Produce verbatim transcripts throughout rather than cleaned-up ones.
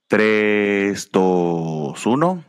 tres, dos, uno.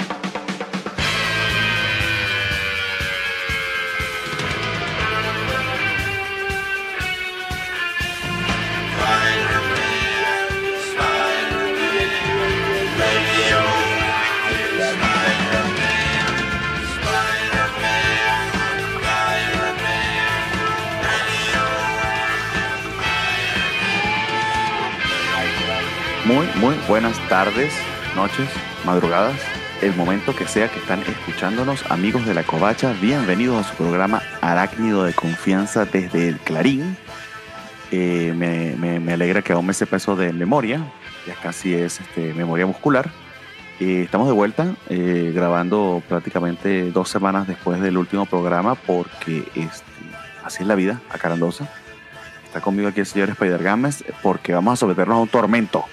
Muy, muy buenas tardes, noches, madrugadas, el momento que sea que están escuchándonos, amigos de La Covacha. Bienvenidos a su programa Arácnido de Confianza desde el Clarín. Eh, me, me, me alegra que aún me sepa eso de memoria, ya casi es este, memoria muscular. Eh, estamos de vuelta, eh, grabando prácticamente dos semanas después del último programa, porque este, así es la vida, acarandosa. Está conmigo aquí el señor Spider Games, porque vamos a someternos a un tormento.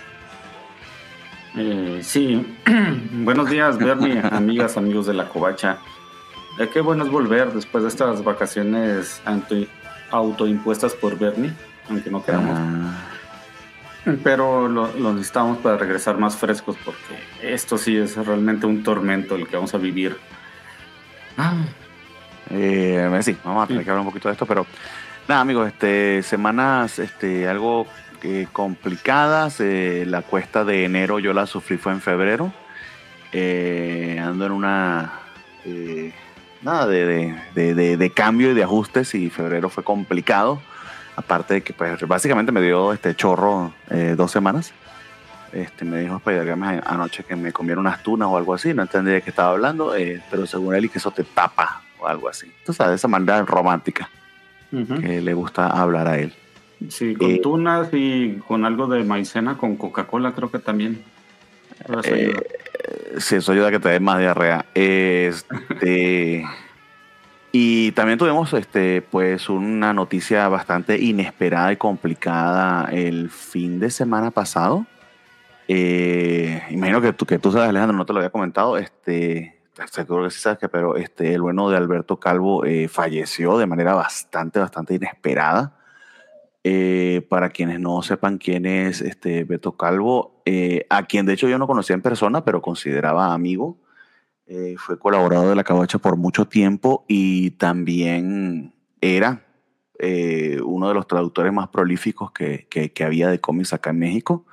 Eh, sí, buenos días, Bernie, amigas, amigos de La Covacha. Eh, qué bueno es volver después de estas vacaciones auto- autoimpuestas por Bernie, aunque no queramos. Ah, Pero lo, lo necesitamos para regresar más frescos, porque esto sí es realmente un tormento el que vamos a vivir. Ah, eh, sí, vamos a tener que hablar un poquito de esto, pero nada, amigos, este, semanas este, algo eh, complicadas. Eh, la cuesta de enero yo la sufrí fue en febrero. Eh, ando en una eh, nada de, de, de, de, de cambio y de ajustes, y febrero fue complicado. Aparte de que pues básicamente me dio este chorro eh, dos semanas. Este, me dijo Spider-Man anoche que me comiera unas tunas o algo así, no entendí de qué estaba hablando, eh, pero según él y que eso te tapa o algo así. Tú sabes, de esa manera romántica uh-huh. que le gusta hablar a él. Sí, con Eh, tunas y con algo de maicena, con Coca-Cola creo que también. Eso ayuda. Eh, sí, eso ayuda a que te dé más diarrea. Este, y también tuvimos este, pues, una noticia bastante inesperada y complicada el fin de semana pasado. Eh, imagino que tú, que tú sabes, Alejandro, no te lo había comentado. Este, seguro que sí sabes que, pero este, el bueno de Alberto Calvo eh, falleció de manera bastante, bastante inesperada. Eh, para quienes no sepan quién es este Beto Calvo, eh, a quien de hecho yo no conocía en persona, pero consideraba amigo. Eh, fue colaborador de La Covacha por mucho tiempo y también era eh, uno de los traductores más prolíficos que, que, que había de cómics acá en México.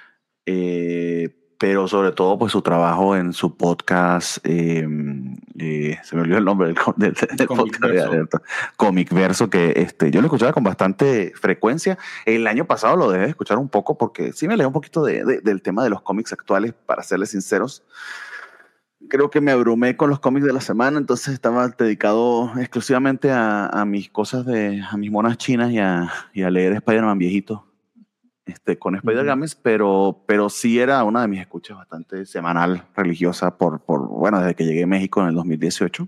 Eh, pero sobre todo pues su trabajo en su podcast, eh, eh, se me olvidó el nombre del, del, del podcast de Alberto, Comic Verso, que este, yo lo escuchaba con bastante frecuencia. El año pasado lo dejé de escuchar un poco porque sí me leí un poquito de, de, del tema de los cómics actuales, para serles sinceros. Creo que me abrumé con los cómics de la semana, entonces estaba dedicado exclusivamente a, a mis cosas, de, a mis monas chinas y a, y a leer Spider-Man viejito. Este, con Spider Games, uh-huh. pero, pero sí era una de mis escuchas bastante semanal, religiosa, por, por, bueno, desde que llegué a México en el dos mil dieciocho.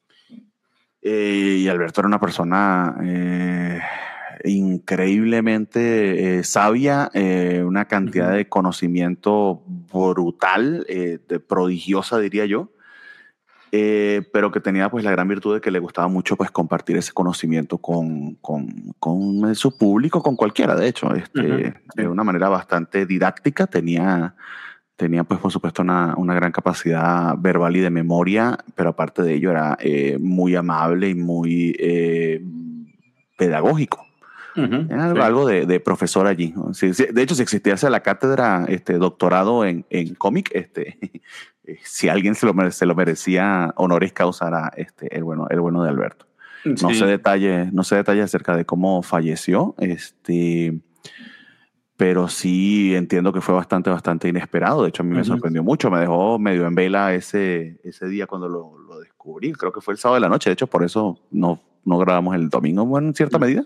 Eh, y Alberto era una persona eh, increíblemente eh, sabia, eh, una cantidad uh-huh. de conocimiento brutal, eh, de prodigiosa, diría yo. Eh, pero que tenía pues la gran virtud de que le gustaba mucho pues compartir ese conocimiento con, con, con su público, con cualquiera de hecho, este, uh-huh, sí. de una manera bastante didáctica. Tenía, tenía pues por supuesto una, una gran capacidad verbal y de memoria, pero aparte de ello era eh, muy amable y muy eh, pedagógico. Uh-huh, era algo, sí. algo de, de profesor allí, ¿no? Sí, sí, de hecho, si existiese la cátedra, este, doctorado en, en cómic, este, si alguien se lo, mere, se lo merecía, honoris causa era este, el, bueno, el bueno de Alberto. Sí. No sé detalles, no sé detalles acerca de cómo falleció, este, pero sí entiendo que fue bastante, bastante inesperado. De hecho, a mí uh-huh. me sorprendió mucho. Me dejó medio en vela ese, ese día cuando lo, lo descubrí. Creo que fue el sábado de la noche. De hecho, por eso no, no grabamos el domingo, bueno, en cierta uh-huh. medida.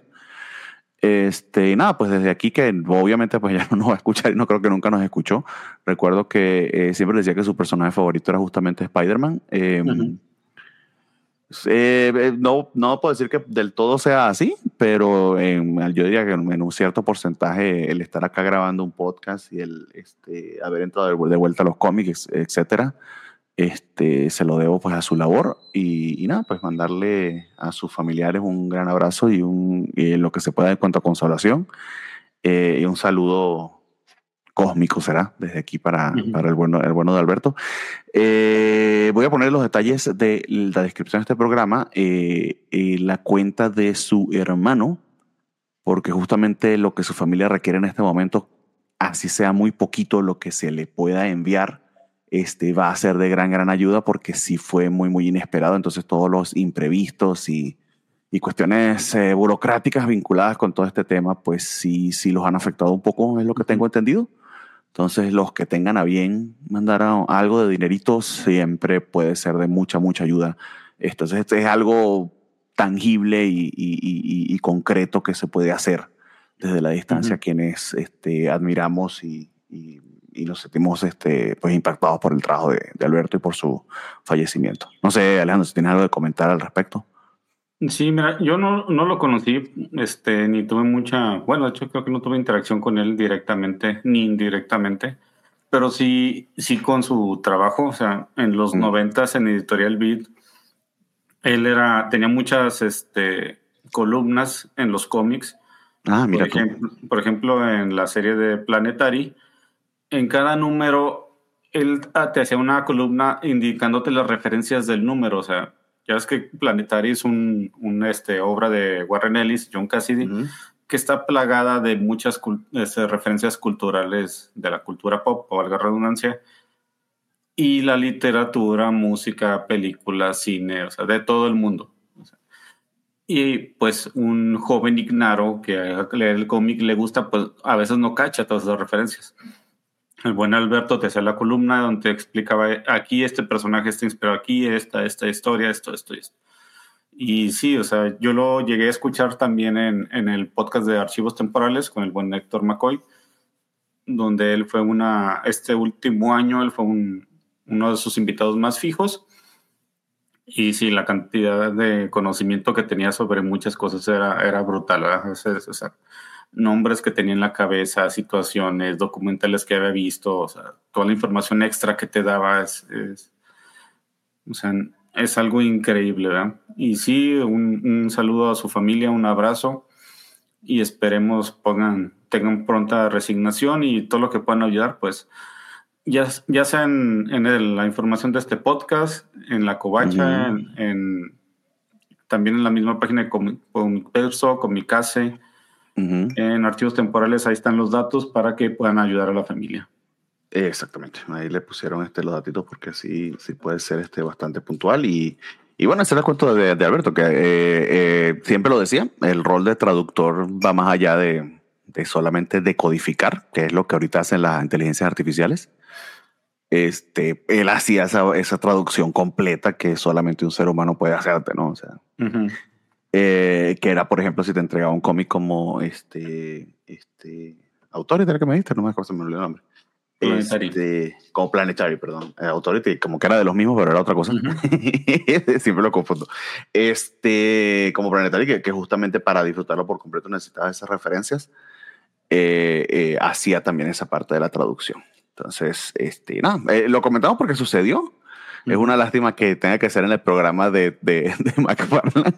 Este, nada, pues desde aquí, que obviamente pues ya no nos va a escuchar y no creo que nunca nos escuchó. Recuerdo que eh, siempre decía que su personaje favorito era justamente Spider-Man. Eh, uh-huh. eh, no, no puedo decir que del todo sea así, pero en, yo diría que en un cierto porcentaje el estar acá grabando un podcast y el este, haber entrado de vuelta a los cómics, etcétera, este, se lo debo pues a su labor y, y nada, pues mandarle a sus familiares un gran abrazo y, un, y lo que se pueda en cuanto a consolación, eh, y un saludo cósmico será, desde aquí para, Ujú. para el, bueno, el bueno de Alberto. Eh, voy a poner los detalles de la descripción de este programa, eh, eh, la cuenta de su hermano, porque justamente lo que su familia requiere en este momento, así sea muy poquito lo que se le pueda enviar, este, va a ser de gran, gran ayuda, porque sí fue muy, muy inesperado. Entonces todos los imprevistos y, y cuestiones eh, burocráticas vinculadas con todo este tema, pues sí, sí los han afectado un poco, es lo que tengo entendido. Entonces los que tengan a bien mandar a- algo de dinerito siempre puede ser de mucha, mucha ayuda. Entonces este es algo tangible y, y- y- y concreto que se puede hacer desde la distancia, Ujú. quienes este, admiramos y, y- y nos sentimos este, pues, impactados por el trabajo de, de Alberto y por su fallecimiento. No sé, Alejandro, si tienes algo de comentar al respecto. Sí, mira, yo no, no lo conocí, este, ni tuve mucha, bueno, de hecho creo que no tuve interacción con él directamente ni indirectamente, pero sí, sí con su trabajo, o sea, en los Mm. noventas en Editorial Beat, él era, tenía muchas, este, columnas en los cómics, Ah, por mira tú. ejemplo, por ejemplo, en la serie de Planetary, en cada número, él ah, te hacía una columna indicándote las referencias del número. O sea, ya ves que Planetary es un, un, este, obra de Warren Ellis, John Cassidy, Ujú. que está plagada de muchas cul- este, referencias culturales de la cultura pop, o valga la redundancia, y la literatura, música, películas, cine, o sea, de todo el mundo. O sea, y pues un joven ignaro que lee el cómic le gusta, pues a veces no cacha todas esas referencias. El buen Alberto te hacía la columna donde te explicaba, aquí este personaje está inspirado aquí, esta, esta historia, esto, esto y esto. Y sí, o sea, yo lo llegué a escuchar también en, en el podcast de Archivos Temporales con el buen Héctor McCoy, donde él fue una, este último año, él fue un, uno de sus invitados más fijos. Y sí, la cantidad de conocimiento que tenía sobre muchas cosas era, era brutal, ¿verdad? O sea, o sea, nombres que tenía en la cabeza, situaciones, documentales que había visto, o sea, toda la información extra que te daba es, es, o sea, es algo increíble, ¿verdad? Y sí, un, un saludo a su familia, un abrazo y esperemos pongan, tengan pronta resignación y todo lo que puedan ayudar, pues ya, ya sea en, en el- la información de este podcast, en la covacha, Ujú. en, en- también en la misma página de Comi- Comicverso, Comicase, Ujú. en archivos temporales, ahí están los datos para que puedan ayudar a la familia. Exactamente, ahí le pusieron este, los datitos porque sí, sí puede ser este, bastante puntual y, y bueno, ese era el cuento de, de Alberto, que eh, eh, siempre lo decía, el rol de traductor va más allá de, de solamente decodificar, que es lo que ahorita hacen las inteligencias artificiales. Este, él hacía esa, esa traducción completa que solamente un ser humano puede hacerte, ¿no? O sea, Ujú. eh, que era, por ejemplo, si te entregaba un cómic como este, este, Authority, era que me diste, no me acuerdo, se me olvidó el nombre. Planetary. Este, como Planetary, perdón. Eh, Authority, como que era de los mismos, pero era otra cosa. Ujú. Siempre lo confundo. Este, como Planetary, que, que justamente para disfrutarlo por completo necesitaba esas referencias, eh, eh, hacía también esa parte de la traducción. Entonces, este, nada, eh, lo comentamos porque sucedió. Es Ujú. una lástima que tenga que ser en el programa de, de, de McFarlane.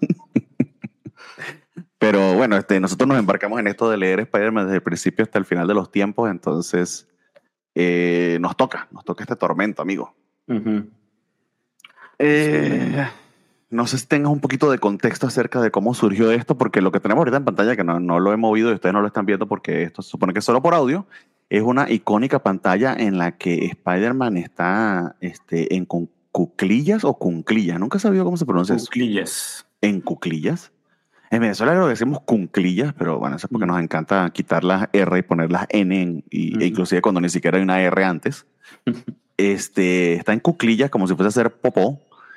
Pero bueno, este, nosotros nos embarcamos en esto de leer Spider-Man desde el principio hasta el final de los tiempos, entonces eh, nos toca, nos toca este tormento, amigo. Ujú. Sí. Eh, no sé si tengas un poquito de contexto acerca de cómo surgió esto, porque lo que tenemos ahorita en pantalla, que no, no lo he movido y ustedes no lo están viendo porque esto se supone que es solo por audio, es una icónica pantalla en la que Spider-Man está este, en cu- cuclillas o cunclillas. Nunca he sabido cómo se pronuncia eso. Cuclillas. ¿En cuclillas? En Venezuela creo que decimos cunclillas, pero bueno, eso es porque Mm. nos encanta quitar las R y poner las N, en- y, e Ujú. inclusive cuando ni siquiera hay una R antes. Este, está en cuclillas como si fuese a hacer popó.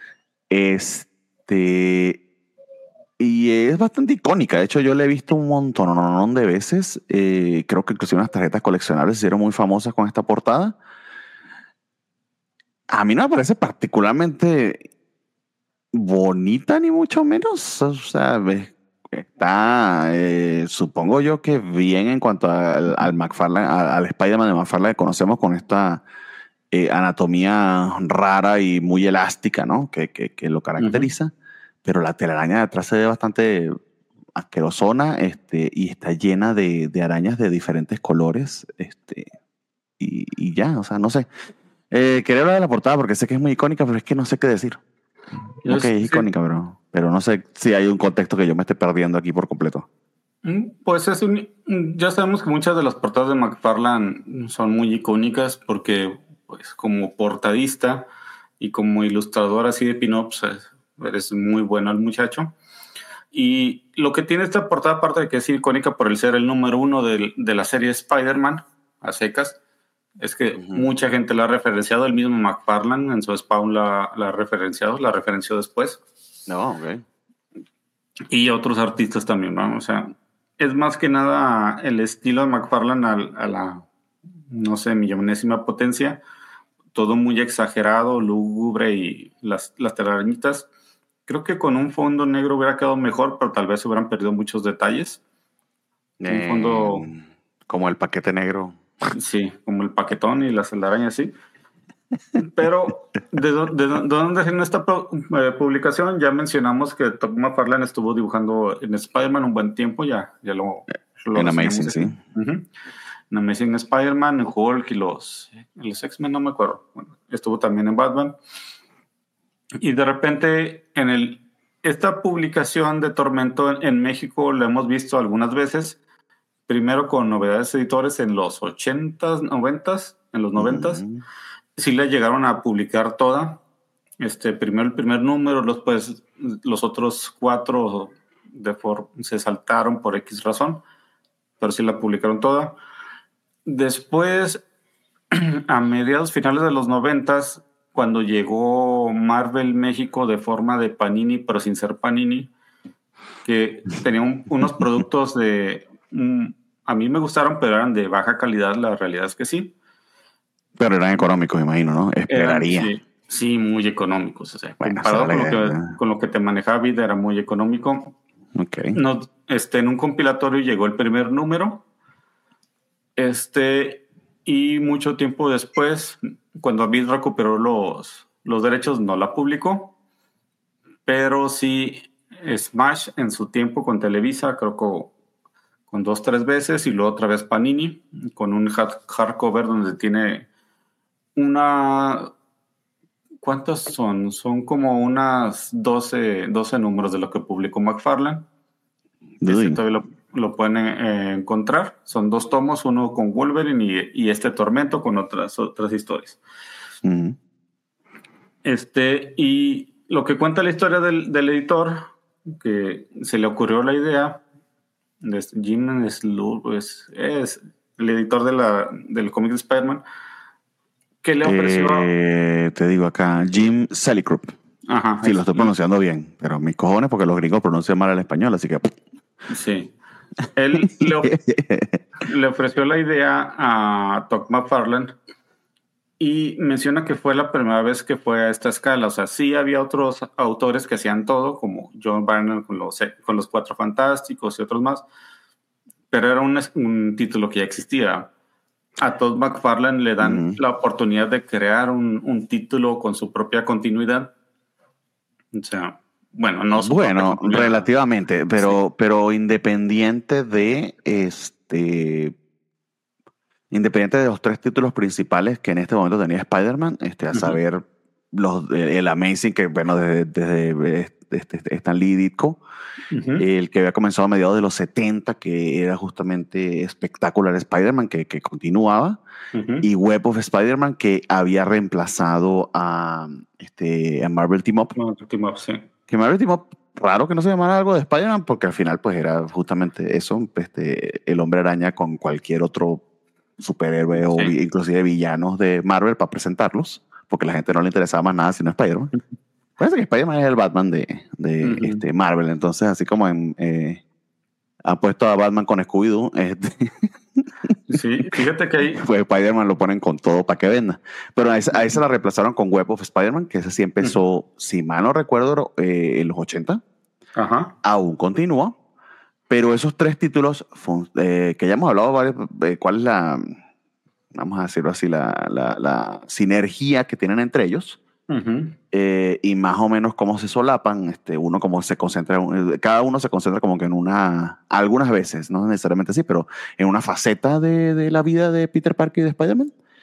Este, y es bastante icónica. De hecho, yo la he visto un montón de veces. Eh, creo que inclusive unas tarjetas coleccionables se hicieron muy famosas con esta portada. A mí no me parece particularmente bonita, ni mucho menos. O sea, ves, está, eh, supongo yo que bien en cuanto al, al McFarlane, al, al Spider-Man de McFarlane que conocemos con esta eh, anatomía rara y muy elástica, ¿no? Que, que, que lo Ujú. caracteriza. Pero la telaraña de atrás se ve bastante asquerosona, este, y está llena de, de arañas de diferentes colores. Este, y, y ya, o sea, no sé. Eh, quería hablar de la portada porque sé que es muy icónica, pero es que no sé qué decir. Yo Ok, es sí, icónica, pero, pero no sé si hay un contexto que yo me esté perdiendo aquí por completo. mm, pues es un, ya sabemos que muchas de las portadas de McFarlane son muy icónicas porque, pues, como portadista y como ilustrador así de pin-ups, es- eres muy bueno el muchacho. Y lo que tiene esta portada, aparte de que es icónica por el ser el número uno del- de, la serie Spider-Man, a secas, es que Ujú. mucha gente la ha referenciado, el mismo McFarlane en su Spawn la, la ha referenciado, la referenció después, No, ok. y otros artistas también, ¿no? O sea, es más que nada el estilo de McFarlane al- a, la, no sé, millonésima potencia, todo muy exagerado, lúgubre y las, las telarañitas. Creo que con un fondo negro hubiera quedado mejor, pero tal vez se hubieran perdido muchos detalles. Un Eh, fondo, como el paquete negro. sí, como el paquetón y las telarañas, sí. Pero, ¿de, dó- de dó- de dónde viene esta pro- eh, publicación? Ya mencionamos que Todd McFarlane estuvo dibujando en Spider-Man un buen tiempo, ya, ya lo, lo En reseñamos Amazing, aquí. sí. Ujú. En Amazing Spider-Man, en Hulk y los, los X-Men, no me acuerdo. Bueno, estuvo también en Batman. Y de repente, en el, esta publicación de Tormento en, en México la hemos visto algunas veces. Primero con novedades editores en los ochentas, noventas, en los noventas. Ujú. Sí la llegaron a publicar toda. Este, primero el primer número, los, pues, los otros cuatro de for- se saltaron por X razón, pero sí la publicaron toda. Después, a mediados finales de los noventas, cuando llegó Marvel México de forma de Panini, pero sin ser Panini, que tenía un- unos productos de... mm, a mí me gustaron, pero eran de baja calidad, la realidad es que sí. Pero eran económicos, imagino, ¿no? Eran, Esperaría. sí, sí, muy económicos. O sea, Bueno, esa era comparado la con lo idea, que, ¿no? con lo que te manejaba Vida, era muy económico. Ok. No, este, en un compilatorio llegó el primer número. Este, y mucho tiempo después, cuando Vid recuperó los, los derechos, no la publicó. Pero sí, Smash en su tiempo con Televisa, creo que con dos, tres veces, y luego otra vez Panini, con un hard- hardcover donde tiene una... ¿Cuántos son? Son como unas doce doce números de lo que publicó McFarlane. Ese Uy. todavía lo, lo pueden eh, encontrar. Son dos tomos, uno con Wolverine y, y este Tormento con otras, otras historias. Ujú. Este, y lo que cuenta la historia del, del editor, que se le ocurrió la idea, de Jim Sloot, es, es el editor de la, del cómic de Spider-Man, que le ofreció... Eh, te digo acá, Jim Salicrup. Ajá, Sí, lo es, estoy pronunciando bien, pero mis cojones porque los gringos pronuncian mal el español, así que... sí. Él le, of- le ofreció la idea a Todd McFarlane y menciona que fue la primera vez que fue a esta escala. O sea, sí había otros autores que hacían todo, como John Byrne con los, con los Cuatro Fantásticos y otros más, pero era un, un título que ya existía. A Todd McFarlane le dan Ujú. la oportunidad de crear un, un título con su propia continuidad. O sea, bueno, no su propia Bueno, continuidad. relativamente, Sí. pero, pero independiente de este, independiente de los tres títulos principales que en este momento tenía Spider-Man, este, a Ujú, saber, los, el Amazing, que bueno, desde, desde este, Stan Lee y Ditko, ujú, el que había comenzado a mediados de los setenta, que era justamente Espectacular Spider-Man, que, que continuaba, ujú. y Web of Spider-Man, que había reemplazado a, este, a Marvel Team Up. No, Team Up, sí. Que Marvel Team Up, raro que no se llamara algo de Spider-Man, porque al final pues era justamente eso, este, el Hombre Araña con cualquier otro superhéroe o Sí. vi- inclusive villanos de Marvel para presentarlos, porque a la gente no le interesaba más nada sino Spider-Man. Parece que Spider-Man es el Batman de, de Ujú. este, Marvel, entonces así como en, eh, han puesto a Batman con Scooby-Doo, este, Sí, fíjate que ahí. pues Spider-Man lo ponen con todo para que venda. Pero a esa, a esa la reemplazaron con Web of Spider-Man, que esa sí Ujú. empezó, si mal no recuerdo, eh, en los ochenta. Ajá. Aún continúa, pero esos tres títulos fun- eh, que ya hemos hablado varios, eh, cuál es la, vamos a decirlo así, la, la, la sinergia que tienen entre ellos, Ujú. eh, y más o menos cómo se solapan, este, uno como se concentra, eh, cada uno se concentra como que en una, algunas veces, no necesariamente así, pero en una faceta de, de la vida de Peter Parker y de Spider-Man,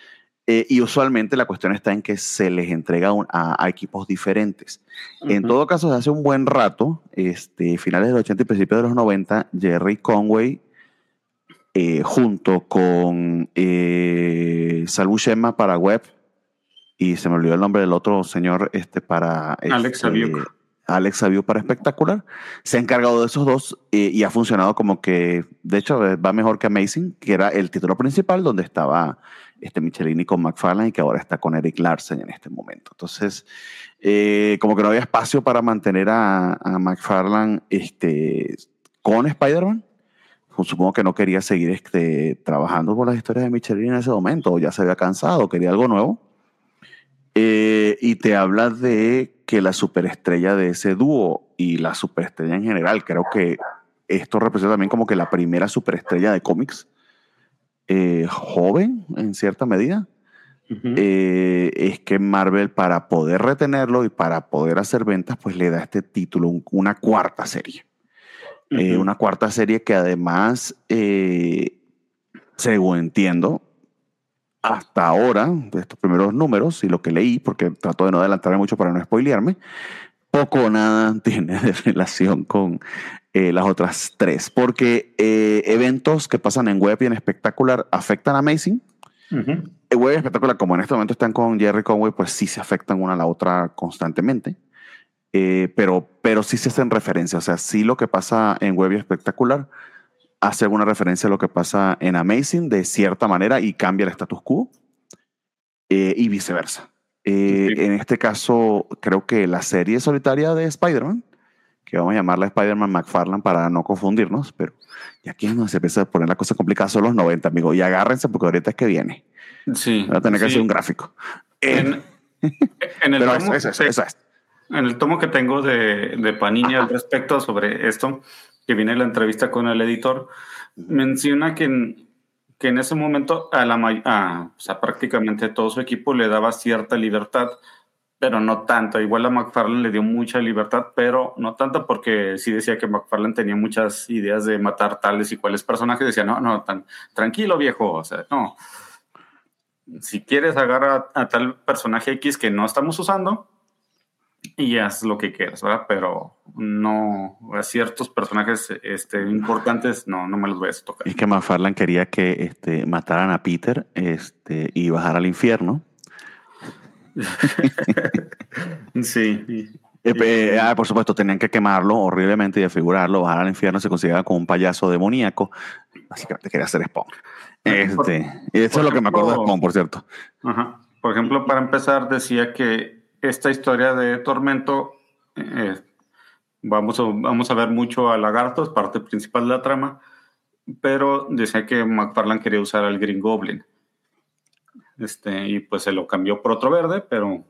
Eh, y usualmente la cuestión está en que se les entrega un, a, a equipos diferentes. Uh-huh. En todo caso, desde hace un buen rato, este, finales de los ochenta y principios de los noventa, Jerry Conway, eh, junto con eh, Sal Buscema para web, y se me olvidó el nombre del otro señor este, para... Alex este, Aviuk. Alex Aviuk para Espectacular, se ha encargado de esos dos eh, y ha funcionado como que, de hecho, va mejor que Amazing, que era el título principal donde estaba este Michelini con McFarlane y que ahora está con Eric Larsen en este momento. Entonces, eh, como que no había espacio para mantener a, a McFarlane este, con Spider-Man. Supongo que no quería seguir este, trabajando con las historias de Michelini en ese momento, o ya se había cansado, quería algo nuevo. Eh, y te habla de que la superestrella de ese dúo y la superestrella en general, creo que esto representa también como que la primera superestrella de cómics eh, joven en cierta medida. Uh-huh. eh, es que Marvel, para poder retenerlo y para poder hacer ventas, pues le da este título, un, una cuarta serie. Uh-huh. eh, una cuarta serie que además, eh, según entiendo, hasta ahora, de estos primeros números y lo que leí, porque trato de no adelantarme mucho para no spoilearme, poco o nada tiene de relación con eh, las otras tres, porque eh, eventos que pasan en web y en Espectacular afectan a Amazing. Uh-huh. El web y Espectacular, como en este momento están con Jerry Conway, pues sí se afectan una a la otra constantemente, eh, pero, pero sí se hacen referencia, o sea, sí lo que pasa en web y Espectacular hace alguna referencia a lo que pasa en Amazing de cierta manera y cambia el status quo eh, y viceversa. Eh, sí. En este caso, creo que la serie solitaria de Spider-Man, que vamos a llamarla Spider-Man McFarlane para no confundirnos, pero ya aquí es donde se empieza a poner la cosa complicada, son los noventa, amigos, y agárrense porque ahorita es que viene. Sí. Va a tener que sí. hacer un gráfico. En, en, el pero tomo, eso, eso, eso es. en el tomo que tengo de, de Panini al respecto sobre esto, que viene la entrevista con el editor, menciona que en, que en ese momento a, la, a, o sea, prácticamente todo su equipo le daba cierta libertad, pero no tanto. Igual a McFarlane le dio mucha libertad, pero no tanto, porque sí decía que McFarlane tenía muchas ideas de matar tales y cuales personajes. Decía, no, no, tan tranquilo, viejo, o sea, no. Si quieres, agarra a, a tal personaje X que no estamos usando y haz lo que quieras, ¿verdad? Pero no, a ciertos personajes este, importantes no, no me los voy a tocar. Es que McFarlane quería que este, mataran a Peter este, y bajar al infierno. Sí. Eh, eh, ah, por supuesto, tenían que quemarlo horriblemente y desfigurarlo, bajar al infierno, se consideraba como un payaso demoníaco. Básicamente quería hacer Spawn. Este, por, eso por es ejemplo, lo que me acuerdo de Spawn, por cierto. Ajá. Por ejemplo, para empezar, decía que esta historia de Tormento, eh, vamos, a, vamos a ver mucho a Lagarto, es parte principal de la trama, pero decía que McFarlane quería usar al Green Goblin. Este, y pues se lo cambió por otro verde, pero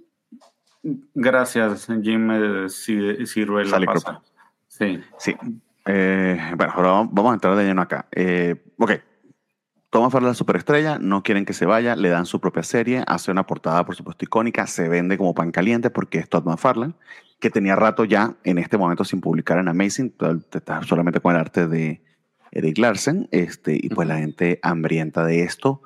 gracias, Jim, eh, si, sirve la pasa. Sí. Sí. Eh, bueno, ahora vamos a entrar de lleno acá. Eh, ok. Toma Farrell la superestrella, no quieren que se vaya, le dan su propia serie, hace una portada, por supuesto, icónica, se vende como pan caliente porque es Todd McFarlane, que tenía rato ya en este momento sin publicar en Amazing, está solamente con el arte de Eric Larsen, este, y pues la gente hambrienta de esto.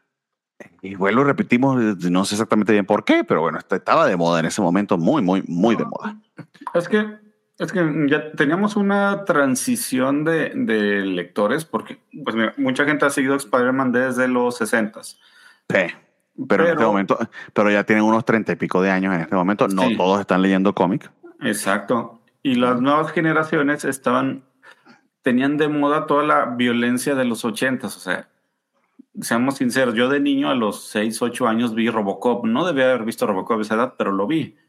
Y bueno, lo repetimos, no sé exactamente bien por qué, pero bueno, estaba de moda en ese momento, muy, muy, muy de moda. Es que, es que ya teníamos una transición de, de lectores, porque pues, mira, mucha gente ha seguido Spider-Man desde los sesentas. Sí, pero, pero en este momento, pero ya tienen unos treinta y pico de años en este momento, no sí. Todos están leyendo cómic. Exacto. Y las nuevas generaciones estaban, tenían de moda toda la violencia de los ochentas, o sea, seamos sinceros, yo de niño a los seis, ocho años vi Robocop. No debía haber visto Robocop a esa edad, pero lo vi.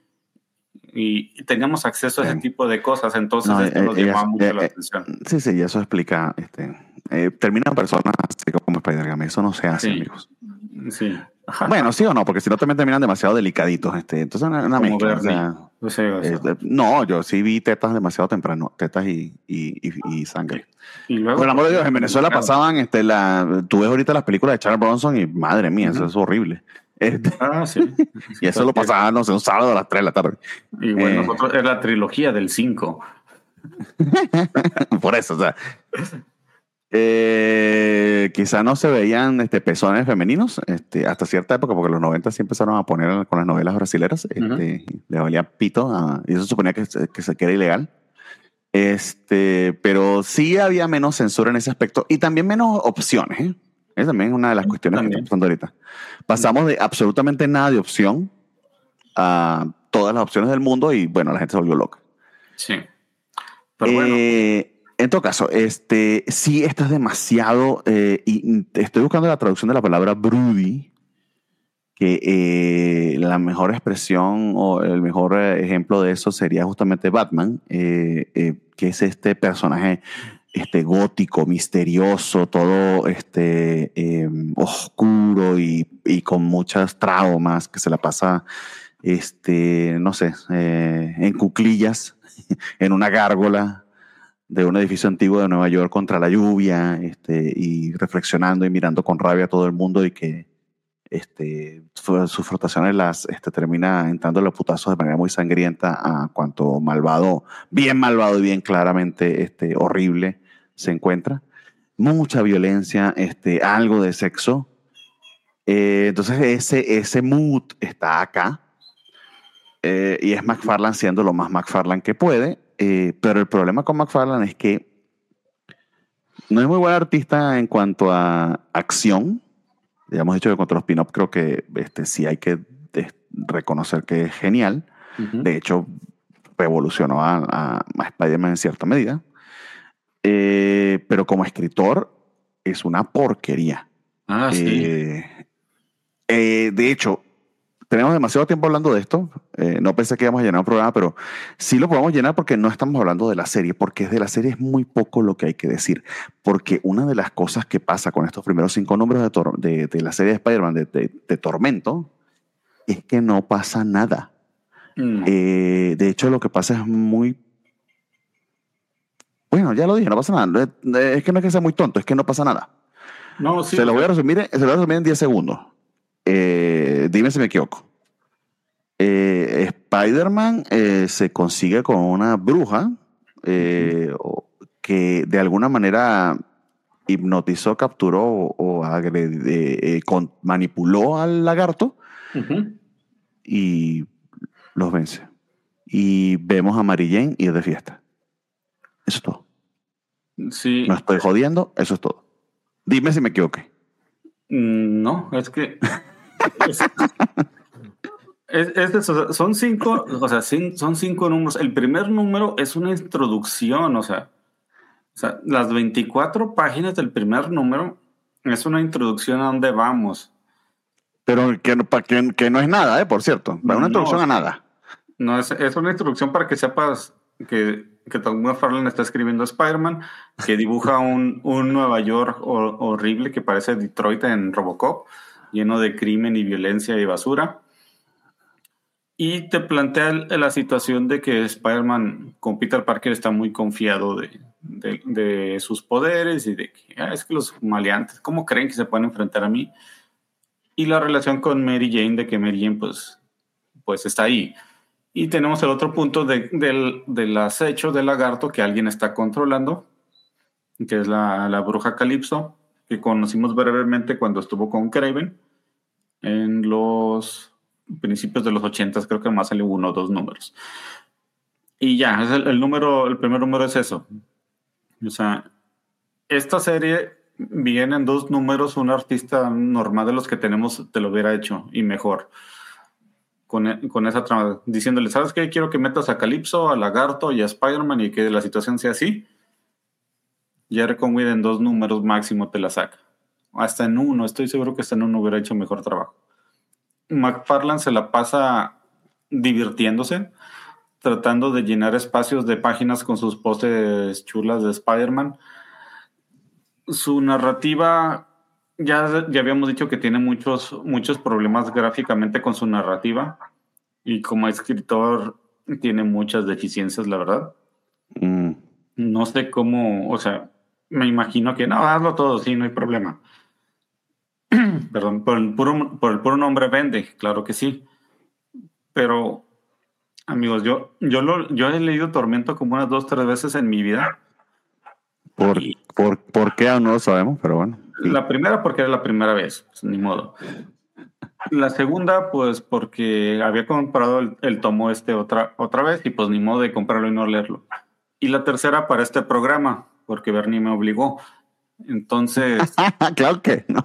Y teníamos acceso a ese tipo de cosas, entonces no, esto eh, nos llamaba eh, mucho eh, la atención. Sí, sí, y eso explica. Este, eh, terminan personas así como Spider-Man, eso no se hace, sí. amigos. Sí. Bueno, sí o no, porque si no también terminan demasiado delicaditos. Este, entonces, una, una mezcla. O sea, no, sé, o sea. eh, no, yo sí vi tetas demasiado temprano, tetas y, y, y, y sangre. Y luego, por el amor de Dios, en Venezuela claro. pasaban, este, la, tú ves ahorita las películas de Charles Bronson y madre mía, uh-huh. eso es horrible. Este, ah, sí. y eso lo pasaban, no sé, un sábado a las tres de la tarde. Y bueno, eh, nosotros es la trilogía del cinco. Por eso, o sea. Eh, quizá no se veían este, pezones femeninos este, hasta cierta época, porque los noventa sí empezaron a poner con las novelas brasileras. Este, uh-huh. Le valía pito, a, y eso suponía que, que, se, que era ilegal. Este, pero sí había menos censura en ese aspecto y también menos opciones. ¿eh? Esa también es una de las cuestiones también. que está pasando ahorita. Pasamos de absolutamente nada de opción a todas las opciones del mundo y bueno, la gente se volvió loca. Sí. Pero bueno. Eh, en todo caso, este, sí, esto es demasiado, eh, y estoy buscando la traducción de la palabra broody, que eh, la mejor expresión o el mejor ejemplo de eso sería justamente Batman, eh, eh, que es este personaje este, gótico, misterioso, todo este, eh, oscuro y, y con muchas traumas, que se la pasa, este, no sé, eh, en cuclillas, en una gárgola de un edificio antiguo de Nueva York contra la lluvia, este, y reflexionando y mirando con rabia a todo el mundo y que este, sus frustraciones las este, termina entrando los putazos de manera muy sangrienta a cuanto malvado, bien malvado y bien claramente este, horrible se encuentra. Mucha violencia, este, algo de sexo. Eh, entonces ese, ese mood está acá. Eh, y es McFarlane siendo lo más McFarlane que puede. Eh, pero el problema con McFarlane es que no es muy buen artista en cuanto a acción. Ya hemos dicho que contra los pin-up creo que este, sí hay que de, reconocer que es genial. Uh-huh. De hecho, revolucionó a, a, a Spider-Man en cierta medida. Eh, pero como escritor es una porquería. Ah, sí. Eh, eh, de hecho, tenemos demasiado tiempo hablando de esto. Eh, no pensé que íbamos a llenar un programa, pero sí lo podemos llenar porque no estamos hablando de la serie, porque de la serie es muy poco lo que hay que decir. Porque una de las cosas que pasa con estos primeros cinco números de, tor- de, de la serie de Spider-Man, de, de, de Tormento, es que no pasa nada. Mm. Eh, de hecho, lo que pasa es muy... Bueno, ya lo dije, no pasa nada. Es que no es que sea muy tonto, es que no pasa nada. No, sí, se, lo voy a resumir, se lo voy a resumir en diez segundos. Eh, dime si me equivoco. Eh, Spider-Man eh, se consigue con una bruja eh, uh-huh. que de alguna manera hipnotizó, capturó o, o agrede, eh, con, manipuló al lagarto uh-huh. y los vence. Y vemos a Mary Jane ir de fiesta. Eso es todo. Sí. No estoy jodiendo, eso es todo. Dime si me equivoqué. No, es que... es, es, es, son cinco, o sea, son cinco números. El primer número es una introducción, o sea, o sea, las veinticuatro páginas del primer número es una introducción a dónde vamos. Pero que, que, que no es nada, ¿eh? Por cierto. Una introducción no, a nada. No, es, es una introducción para que sepas que, que Tom McFarlane está escribiendo Spider-Man, que dibuja un, un Nueva York hor, horrible que parece Detroit en Robocop, lleno de crimen y violencia y basura. Y te plantea la situación de que Spider-Man con Peter Parker está muy confiado de, de, de sus poderes y de que ah, es que los maleantes, ¿cómo creen que se pueden enfrentar a mí? Y la relación con Mary Jane, de que Mary Jane pues, pues está ahí. Y tenemos el otro punto de, del, del acecho del lagarto que alguien está controlando, que es la, la bruja Calypso, que conocimos brevemente cuando estuvo con Kraven en los principios de los ochentas, creo que más salió uno o dos números. Y ya, es el, el número, el primer número es eso. O sea, esta serie viene en dos números, un artista normal de los que tenemos te lo hubiera hecho y mejor. Con, con esa trama, diciéndole, ¿sabes qué? Quiero que metas a Calypso, a Lagarto y a Spider-Man y que la situación sea así. Jerry Conway en dos números máximo te la saca. Hasta en uno, estoy seguro que hasta en uno hubiera hecho mejor trabajo. McFarlane se la pasa divirtiéndose, tratando de llenar espacios de páginas con sus poses chulas de Spider-Man. Su narrativa... Ya, ya habíamos dicho que tiene muchos, muchos problemas gráficamente con su narrativa y como escritor tiene muchas deficiencias, la verdad. Mm. No sé cómo, o sea, me imagino que no, hazlo todo, sí, no hay problema. Perdón, por el, puro, por el puro nombre vende, claro que sí. Pero, amigos, yo, yo, lo, yo he leído Tormento como unas dos, tres veces en mi vida. Por, ¿Por, ¿Por qué aún no lo sabemos? Pero bueno. La primera porque era la primera vez, pues, ni modo. La segunda, pues porque había comprado el, el tomo este otra, otra vez y pues ni modo de comprarlo y no leerlo. Y la tercera para este programa, porque Bernie me obligó. Entonces... claro que no.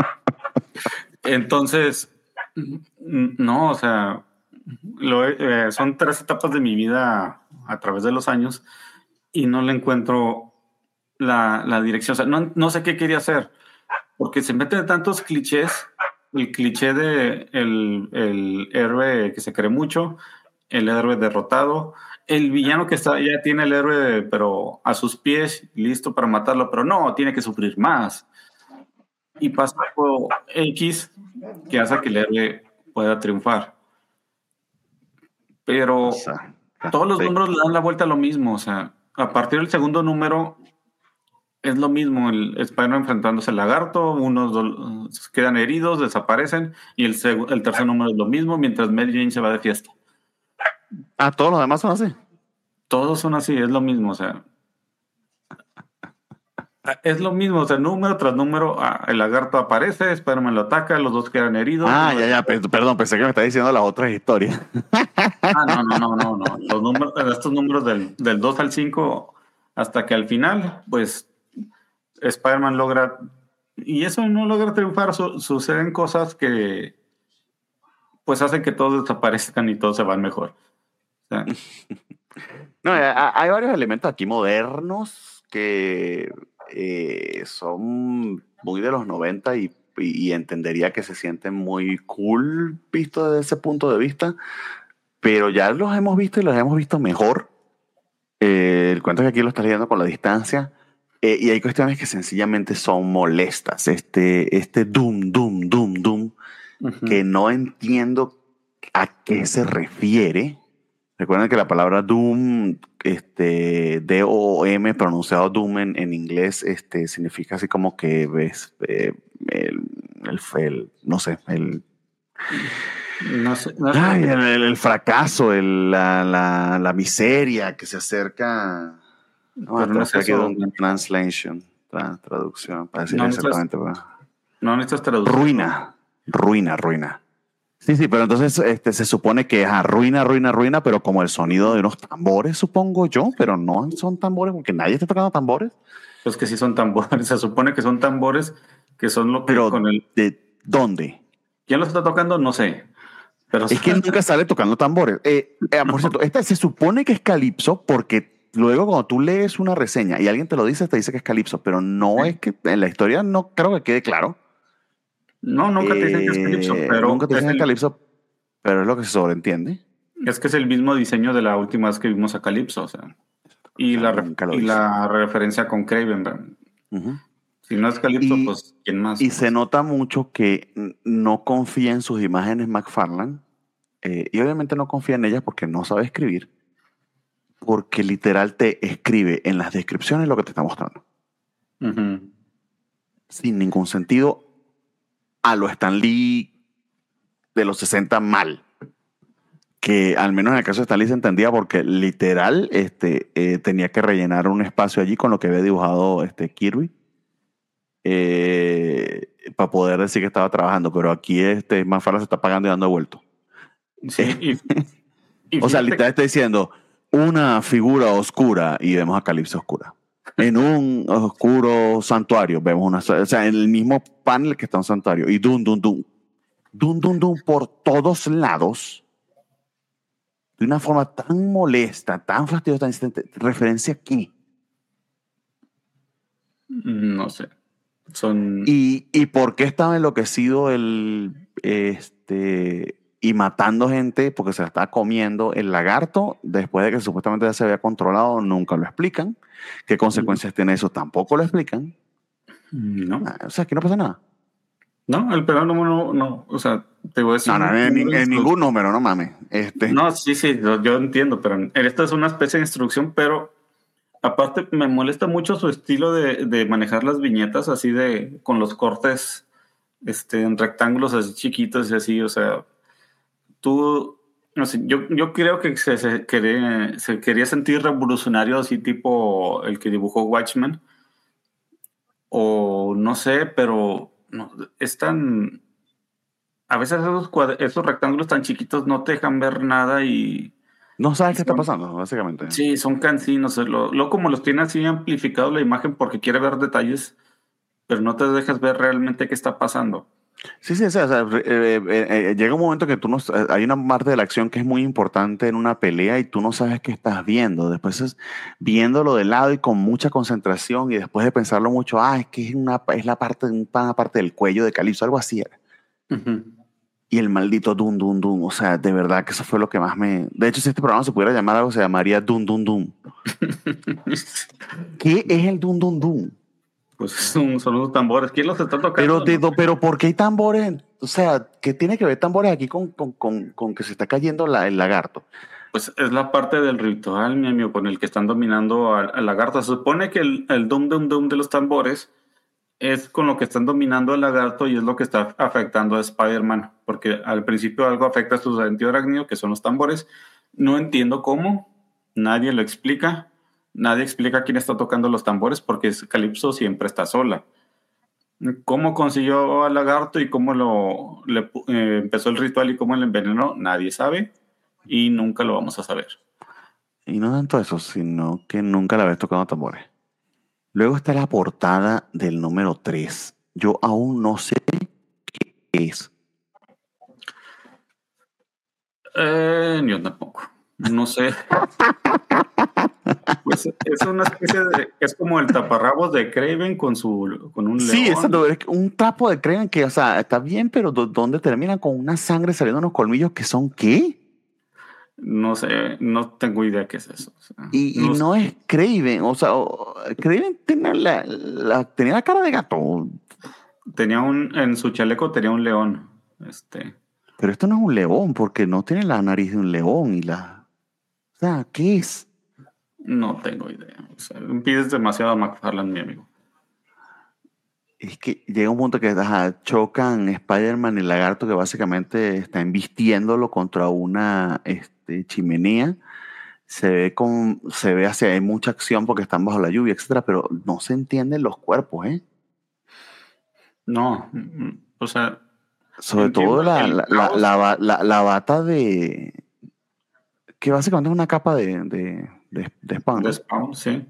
Entonces, no, o sea, lo, eh, son tres etapas de mi vida a través de los años y no le encuentro la, la dirección. O sea, no, no sé qué quería hacer, porque se meten tantos clichés. El cliché de el, el héroe que se cree mucho, el héroe derrotado, el villano que está, ya tiene el héroe, pero a sus pies, listo para matarlo, pero no, tiene que sufrir más. Y pasa algo X que hace que el héroe pueda triunfar. Pero O sea, todos los sí. números le dan la vuelta a lo mismo. O sea, a partir del segundo número es lo mismo. El Spider-Man enfrentándose al lagarto, unos do- quedan heridos, desaparecen, y el, seg- el tercer número es lo mismo, mientras Mary Jane se va de fiesta. Ah, todos los demás son así. Todos son así, es lo mismo. O sea, es lo mismo. O sea, número tras número, ah, el lagarto aparece, Spider-Man lo ataca, los dos quedan heridos. Ah, uno- ya, ya, pe- perdón, pensé que me estaba diciendo las otras historias. Ah, no, no, no, no, no. Los números, estos números del, del dos al cinco hasta que al final, pues, Spider-Man logra, y eso no logra triunfar, su- suceden cosas que, pues, hacen que todos desaparezcan y todos se van mejor. O sea, No, hay, hay varios elementos aquí modernos que eh, son muy de los noventa y, y entendería que se sienten muy cool visto desde ese punto de vista, pero ya los hemos visto y los hemos visto mejor. Eh, el cuento es que aquí lo estás leyendo con la distancia. Eh, y hay cuestiones que sencillamente son molestas. Este, este doom, doom, doom, doom, ujú. que no entiendo a qué se refiere. Recuerden que la palabra doom, este, D O M, pronunciado doom en, en inglés, este, significa así como que ves eh, el, el, el- no sé, el, No sé, no sé. ay, el, el- el fracaso, el- la, la, la miseria que se acerca. No, Pero te no es buscar aquí de eso. un translation, tra- traducción, para decir No necesitas, exactamente. Pues. no necesitas traducirlo. Ruina, ruina, ruina. Sí, sí, pero entonces este, se supone que es ah, ruina, ruina, ruina, pero como el sonido de unos tambores, supongo yo, pero no son tambores porque nadie está tocando tambores. Pues que sí son tambores. Se supone que son tambores que son lo que Pero con el... ¿de dónde? ¿Quién los está tocando? No sé. Pero Es que él nunca sale tocando tambores. Eh, eh, por cierto, esta se supone que es calipso porque luego cuando tú lees una reseña y alguien te lo dice, te dice que es calipso, pero no Sí. es que en la historia no creo que quede claro. No, nunca te dicen que es Calypso, Eh, pero nunca te es, dicen que es el, calipso, pero es lo que se sobreentiende. es que es el mismo diseño de la última vez que vimos a Calypso, o sea, y, O sea, la, ref- nunca lo y dice. la referencia con Craven. Ujú. Si no es Calypso, Y, pues ¿quién más? y se nota mucho que n- no confía en sus imágenes McFarlane, eh, y obviamente no confía en ellas porque no sabe escribir, porque literal te escribe en las descripciones lo que te está mostrando, Ujú. sin ningún sentido, a lo Stan Lee de los sesenta mal. Que al menos en el caso de Stan Lee se entendía porque literal este, eh, tenía que rellenar un espacio allí con lo que había dibujado este, Kirby. Eh, para poder decir que estaba trabajando, pero aquí este McFarlane se está pagando y dando vuelto. Sí, y, y O sea, fíjate, literal está diciendo una figura oscura y vemos a Calypso oscura. En un oscuro santuario vemos una, o sea, en el mismo panel que está un santuario y dum dum dum, dum dum dum por todos lados, de una forma tan molesta, tan fastidiosa, tan insistente. ¿Referencia aquí? no sé, son... ¿Y, y por qué estaba enloquecido el, este, y matando gente? Porque se la estaba comiendo el lagarto después de que supuestamente ya se había controlado, nunca lo explican. ¿Qué consecuencias tiene eso? Tampoco lo explican. No, Ah, o sea, aquí no pasa nada. no, el peor número no, no, o sea, te voy a decir... No, no, en, números de en instru- ningún número, no mames. Este, No, sí, sí, yo, yo entiendo, pero esta es una especie de instrucción, pero aparte me molesta mucho su estilo de, de manejar las viñetas así de, con los cortes este, en rectángulos así chiquitos y así, o sea, tú, no sé, yo, yo creo que se, se, quería, se quería sentir revolucionario así tipo el que dibujó Watchmen o no sé, pero no, es tan... A veces esos, cuad- esos rectángulos tan chiquitos no te dejan ver nada y... No sabes y qué está son- pasando, básicamente. Sí, son cansinos. Lo, lo como los tiene así amplificado la imagen porque quiere ver detalles, pero no te dejas ver realmente qué está pasando. Sí, sí, sí, o sea, eh, eh, eh, llega un momento que tú no, eh, hay una parte de la acción que es muy importante en una pelea y tú no sabes qué estás viendo. Después es viéndolo de lado y con mucha concentración y después de pensarlo mucho, ah, es que es una, es la parte, una parte del cuello de Calypso, algo así era. Ujú. Y el maldito Dun Dun Dun, o sea, de verdad que eso fue lo que más me... De hecho, si este programa se pudiera llamar algo, se llamaría Dun Dun Dun. ¿Qué es el Dun Dun Dun? Pues son, son los tambores. ¿Quién los está Pero, tocando? de, No do- sé. pero ¿por qué hay tambores? O sea, ¿qué tiene que ver tambores aquí con, con, con, con que se está cayendo la- el lagarto? Pues es la parte del ritual, mi amigo, con el que están dominando al, al lagarto. Se supone que el, el dum dum dum de los tambores es con lo que están dominando al lagarto y es lo que está afectando a Spider-Man, porque al principio algo afecta a su sentido arácnido, que son los tambores. No entiendo cómo, nadie lo explica, nadie explica quién está tocando los tambores, porque es- Calypso siempre está sola. ¿Cómo consiguió al lagarto y cómo lo le pu- eh, empezó el ritual y cómo le envenenó? Nadie sabe y nunca lo vamos a saber. Y no tanto eso, sino que nunca la ves tocando tambores. Luego está la portada del número tres. Yo aún no sé qué es. Eh, yo tampoco. No sé. Pues es una especie de, es como el taparrabos de Craven con su, con un Sí, león. exacto. Es que un trapo de creen que, o sea, está bien, pero do- ¿dónde termina con una sangre saliendo unos colmillos que son qué? No sé, no tengo idea qué es eso. O sea, Y, y no sé. no es Craven, o sea, o- Craven tenía la, la- tenía la cara de gato, Tenía un, en su chaleco tenía un león. Este, pero esto no es un león porque no tiene la nariz de un león y la... O sea, ¿qué es? no tengo idea. O sea, pides demasiado a McFarlane, mi amigo. Es que llega un punto que ajá, chocan Spider-Man y el lagarto que básicamente está embistiéndolo contra una este, chimenea. Se ve, con, se ve hacia, hay mucha acción porque están bajo la lluvia, etcétera, pero no se entienden los cuerpos, ¿eh? No, mm, o sea, Sobre todo entiendo la, el la, la, caos la, ba- la- la bata de... que básicamente es una capa de, de, de, de Spawn, de ¿no? Spawn, sí.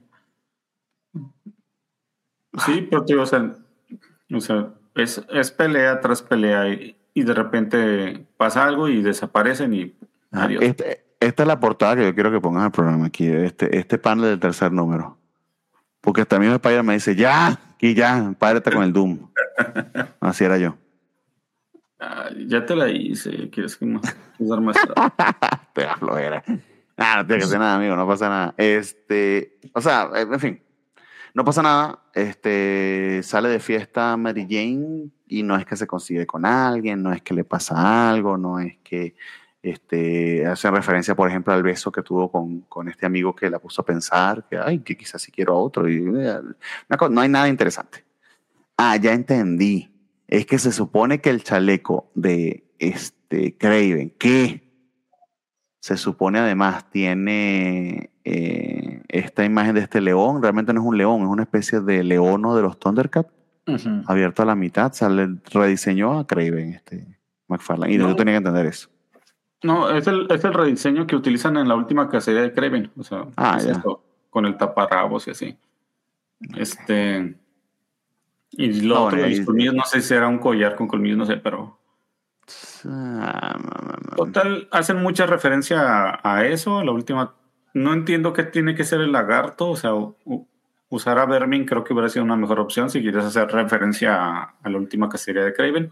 Sí, pero te digo, o sea, o sea, es, es pelea tras pelea y, y de repente pasa algo y desaparecen y Ajá, adiós. este- esta es la portada que yo quiero que pongas al programa aquí, este, este panel del tercer número. Porque hasta mismo Spider me dice, ya, y ya, párate con el Doom. Así era yo. Ay, ya te la hice, ¿quieres que más? ¿Quieres dar más? Te da flojera. Ah, no tiene que hacer nada, amigo, no pasa nada. Este, o sea, eh, en fin, no pasa nada. Este, sale de fiesta Mary Jane y no es que se consigue con alguien, no es que le pasa algo, no es que este, hace referencia, por ejemplo, al beso que tuvo con, con este amigo que la puso a pensar, que, ay, que quizás sí quiero a otro. Y, eh, una co- no hay nada interesante. Ah, ya entendí. Es que se supone que el chaleco de este Craven, que se supone además tiene eh, esta imagen de este león, realmente no es un león, es una especie de leono de los Thundercats, Ujú. abierto a la mitad, sale, rediseñó a Craven, este McFarlane, y yo No, tenía que entender eso. no, es el, es el rediseño que utilizan en la última cacería de Kraven. O sea, Ah, es ya. esto, con el taparrabos y así. Este, y lo No, otro bueno, y de los ahí, colmillos, no sé si era un collar con colmillos, no sé, pero ah, total, hacen mucha referencia a, a eso. La última, no entiendo qué tiene que ser el lagarto, o sea, u- u- usar a Vermin creo que hubiera sido una mejor opción si quieres hacer referencia a, a la última cacería de Kraven,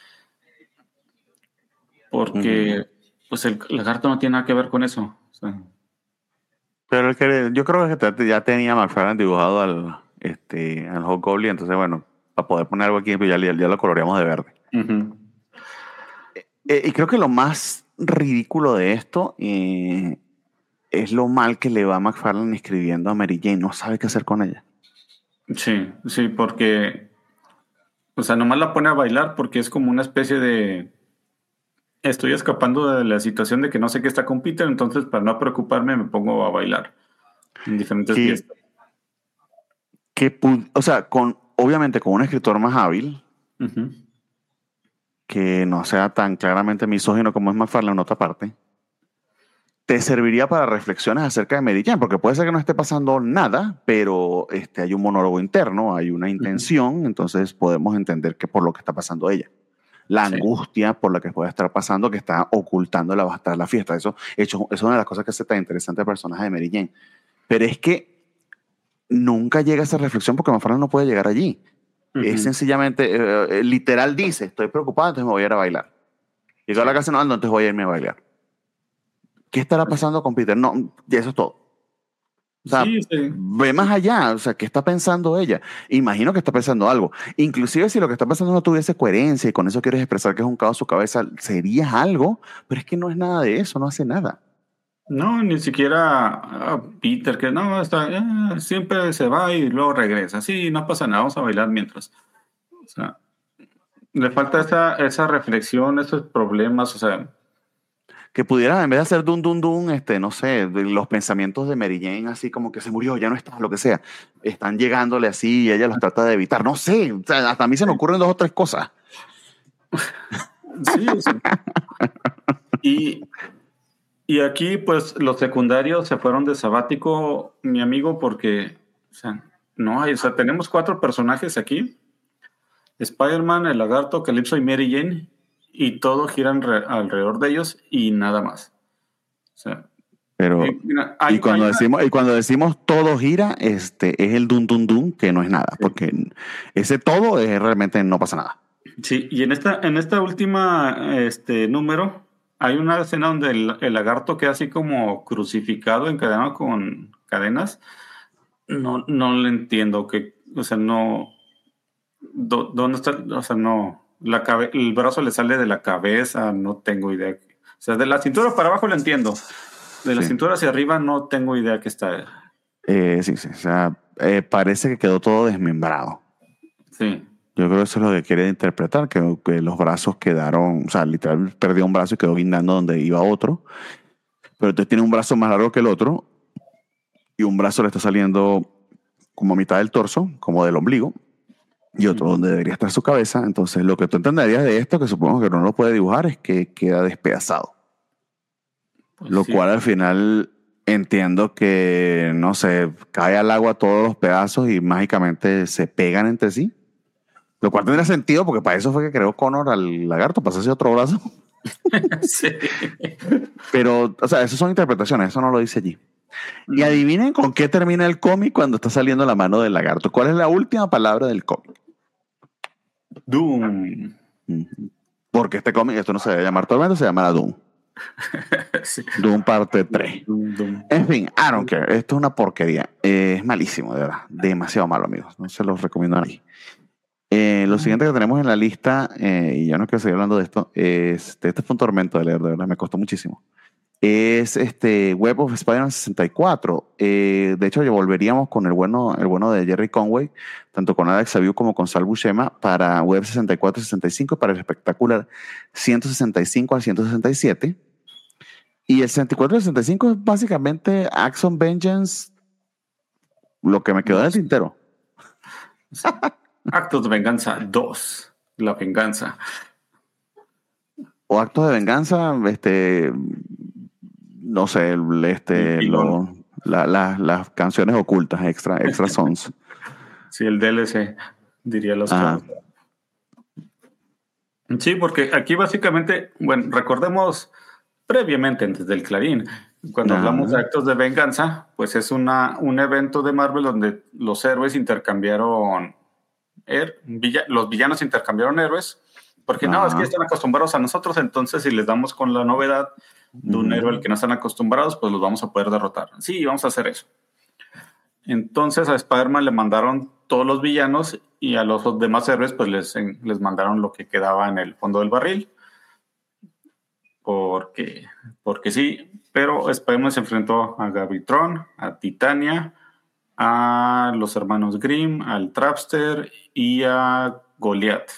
ujú. porque pues el lagarto no tiene nada que ver con eso. O sea, Pero el que, yo creo que te- ya tenía McFarlane dibujado al, este, al Hobgoblin, entonces bueno, para poder poner algo aquí, pues ya, ya, ya lo coloreamos de verde. ujú. Eh, y creo que lo más ridículo de esto eh, es lo mal que le va a McFarlane escribiendo a Mary Jane. No sabe qué hacer con ella. Sí, sí, porque, o sea, nomás la pone a bailar porque es como una especie de, estoy escapando de la situación de que no sé qué está con Peter, entonces para no preocuparme me pongo a bailar en diferentes Que, fiestas. que pu- o sea, con obviamente con un escritor más hábil, Uh-huh. que no sea tan claramente misógino como es McFarlane en otra parte, te serviría para reflexiones acerca de Mary Jane, porque puede ser que no esté pasando nada, pero este, hay un monólogo interno, hay una intención, uh-huh. Entonces podemos entender que por lo que está pasando ella. La sí. angustia por la que puede estar pasando, que está ocultando la, hasta la fiesta. Eso, hecho, es una de las cosas que hace tan interesante el personaje de Mary Jane. Pero es que nunca llega a esa reflexión porque McFarlane no puede llegar allí. Uh-huh. Es sencillamente, eh, literal dice, estoy preocupado, entonces me voy a ir a bailar. Llegó sí. a la casa, no, entonces voy a irme a bailar. ¿Qué estará pasando con Peter? No, eso es todo. O sea, sí, sí. ve más allá. O sea, ¿qué está pensando ella? Imagino que está pensando algo. Inclusive si lo que está pensando no tuviese coherencia y con eso quieres expresar que es un caos en su cabeza, sería algo, pero es que no es nada de eso, no hace nada. No, ni siquiera uh, Peter, que no, está, eh, siempre se va y luego regresa. Sí, no pasa nada, vamos a bailar mientras. O sea, le falta esa, esa reflexión, esos problemas, o sea... Que pudiera, en vez de hacer dun, dun, dun, este, no sé, los pensamientos de Mary Jane, así como que se murió, ya no está, lo que sea, están llegándole así y ella los trata de evitar. No sé, o sea, hasta a mí se me ocurren dos o tres cosas. Sí, sí. Y, y aquí, pues, los secundarios se fueron de sabático, mi amigo, porque, o sea, no hay, o sea, tenemos cuatro personajes aquí. Spider-Man, el Lagarto, Calypso y Mary Jane. Y todo gira re- alrededor de ellos y nada más. O sea, pero y, mira, hay, y cuando hay decimos una... y cuando decimos todo gira, este es el dun dun dun, que no es nada, sí. Porque ese todo es realmente no pasa nada. Sí, y en esta en esta última este número hay una escena donde el, el lagarto queda así como crucificado, encadenado con cadenas. No no le entiendo que, o sea, no do, dónde está, o sea, no La cabe- el brazo le sale de la cabeza, no tengo idea. O sea, de la cintura para abajo lo entiendo. De la sí. cintura hacia arriba no tengo idea que está. Eh, sí, sí. O sea, eh, parece que quedó todo desmembrado. Sí. Yo creo que eso es lo que quiere interpretar, que, que los brazos quedaron, o sea, literal perdió un brazo y quedó guindando donde iba otro. Pero entonces tiene un brazo más largo que el otro y un brazo le está saliendo como a mitad del torso, como del ombligo. Y otro donde debería estar su cabeza. Entonces lo que tú entenderías de esto, que supongo que no lo puede dibujar, es que queda despedazado. Pues lo sí. Cual al final entiendo que, no sé, cae al agua todos los pedazos y mágicamente se pegan entre sí. Lo cual tendría sentido porque para eso fue que creó Connor al lagarto, para hacerse otro brazo. Sí. Pero, o sea, esas son interpretaciones, eso no lo dice allí. Mm. Y adivinen con qué termina el cómic cuando está saliendo la mano del lagarto. ¿Cuál es la última palabra del cómic? Doom. Porque este cómic, esto no se debe llamar Tormenta, se llamará Doom. Sí. Doom parte tres. Doom, Doom. En fin, I don't care. Esto es una porquería. Eh, es malísimo, de verdad. Demasiado malo, amigos. No se los recomiendo a nadie. Eh, lo siguiente que tenemos en la lista, eh, y ya no quiero seguir hablando de esto, es, este fue un tormento de leer, de verdad, me costó muchísimo. Es este Web of Spider-Man sesenta y cuatro. Eh, de hecho, volveríamos con el bueno, el bueno de Jerry Conway, tanto con Alex Abiu como con Sal Buscema, para Web sesenta y cuatro y sesenta y cinco, para el espectacular ciento sesenta y cinco al ciento sesenta y siete. Y el sesenta y cuatro y sesenta y cinco es básicamente Action Vengeance, lo que me quedó en el tintero. Actos de Venganza dos, la venganza. O Actos de Venganza, este... no sé, este, lo, la, la, las canciones ocultas, extra, extra songs. Sí, el D L C, diría los chavos. Sí, porque aquí básicamente, bueno, recordemos previamente antes del Clarín, cuando Ajá. hablamos de Actos de Venganza, pues es una, un evento de Marvel donde los héroes intercambiaron, er, villa, los villanos intercambiaron héroes, porque Ajá. no, es que están acostumbrados a nosotros, entonces si les damos con la novedad de un héroe al que no están acostumbrados, pues los vamos a poder derrotar. Sí, vamos a hacer eso. Entonces a Spider-Man le mandaron todos los villanos y a los demás héroes pues les, les mandaron lo que quedaba en el fondo del barril. Porque, porque sí, pero Spider-Man se enfrentó a Gabitron, a Titania, a los hermanos Grimm, al Trapster y a Goliath.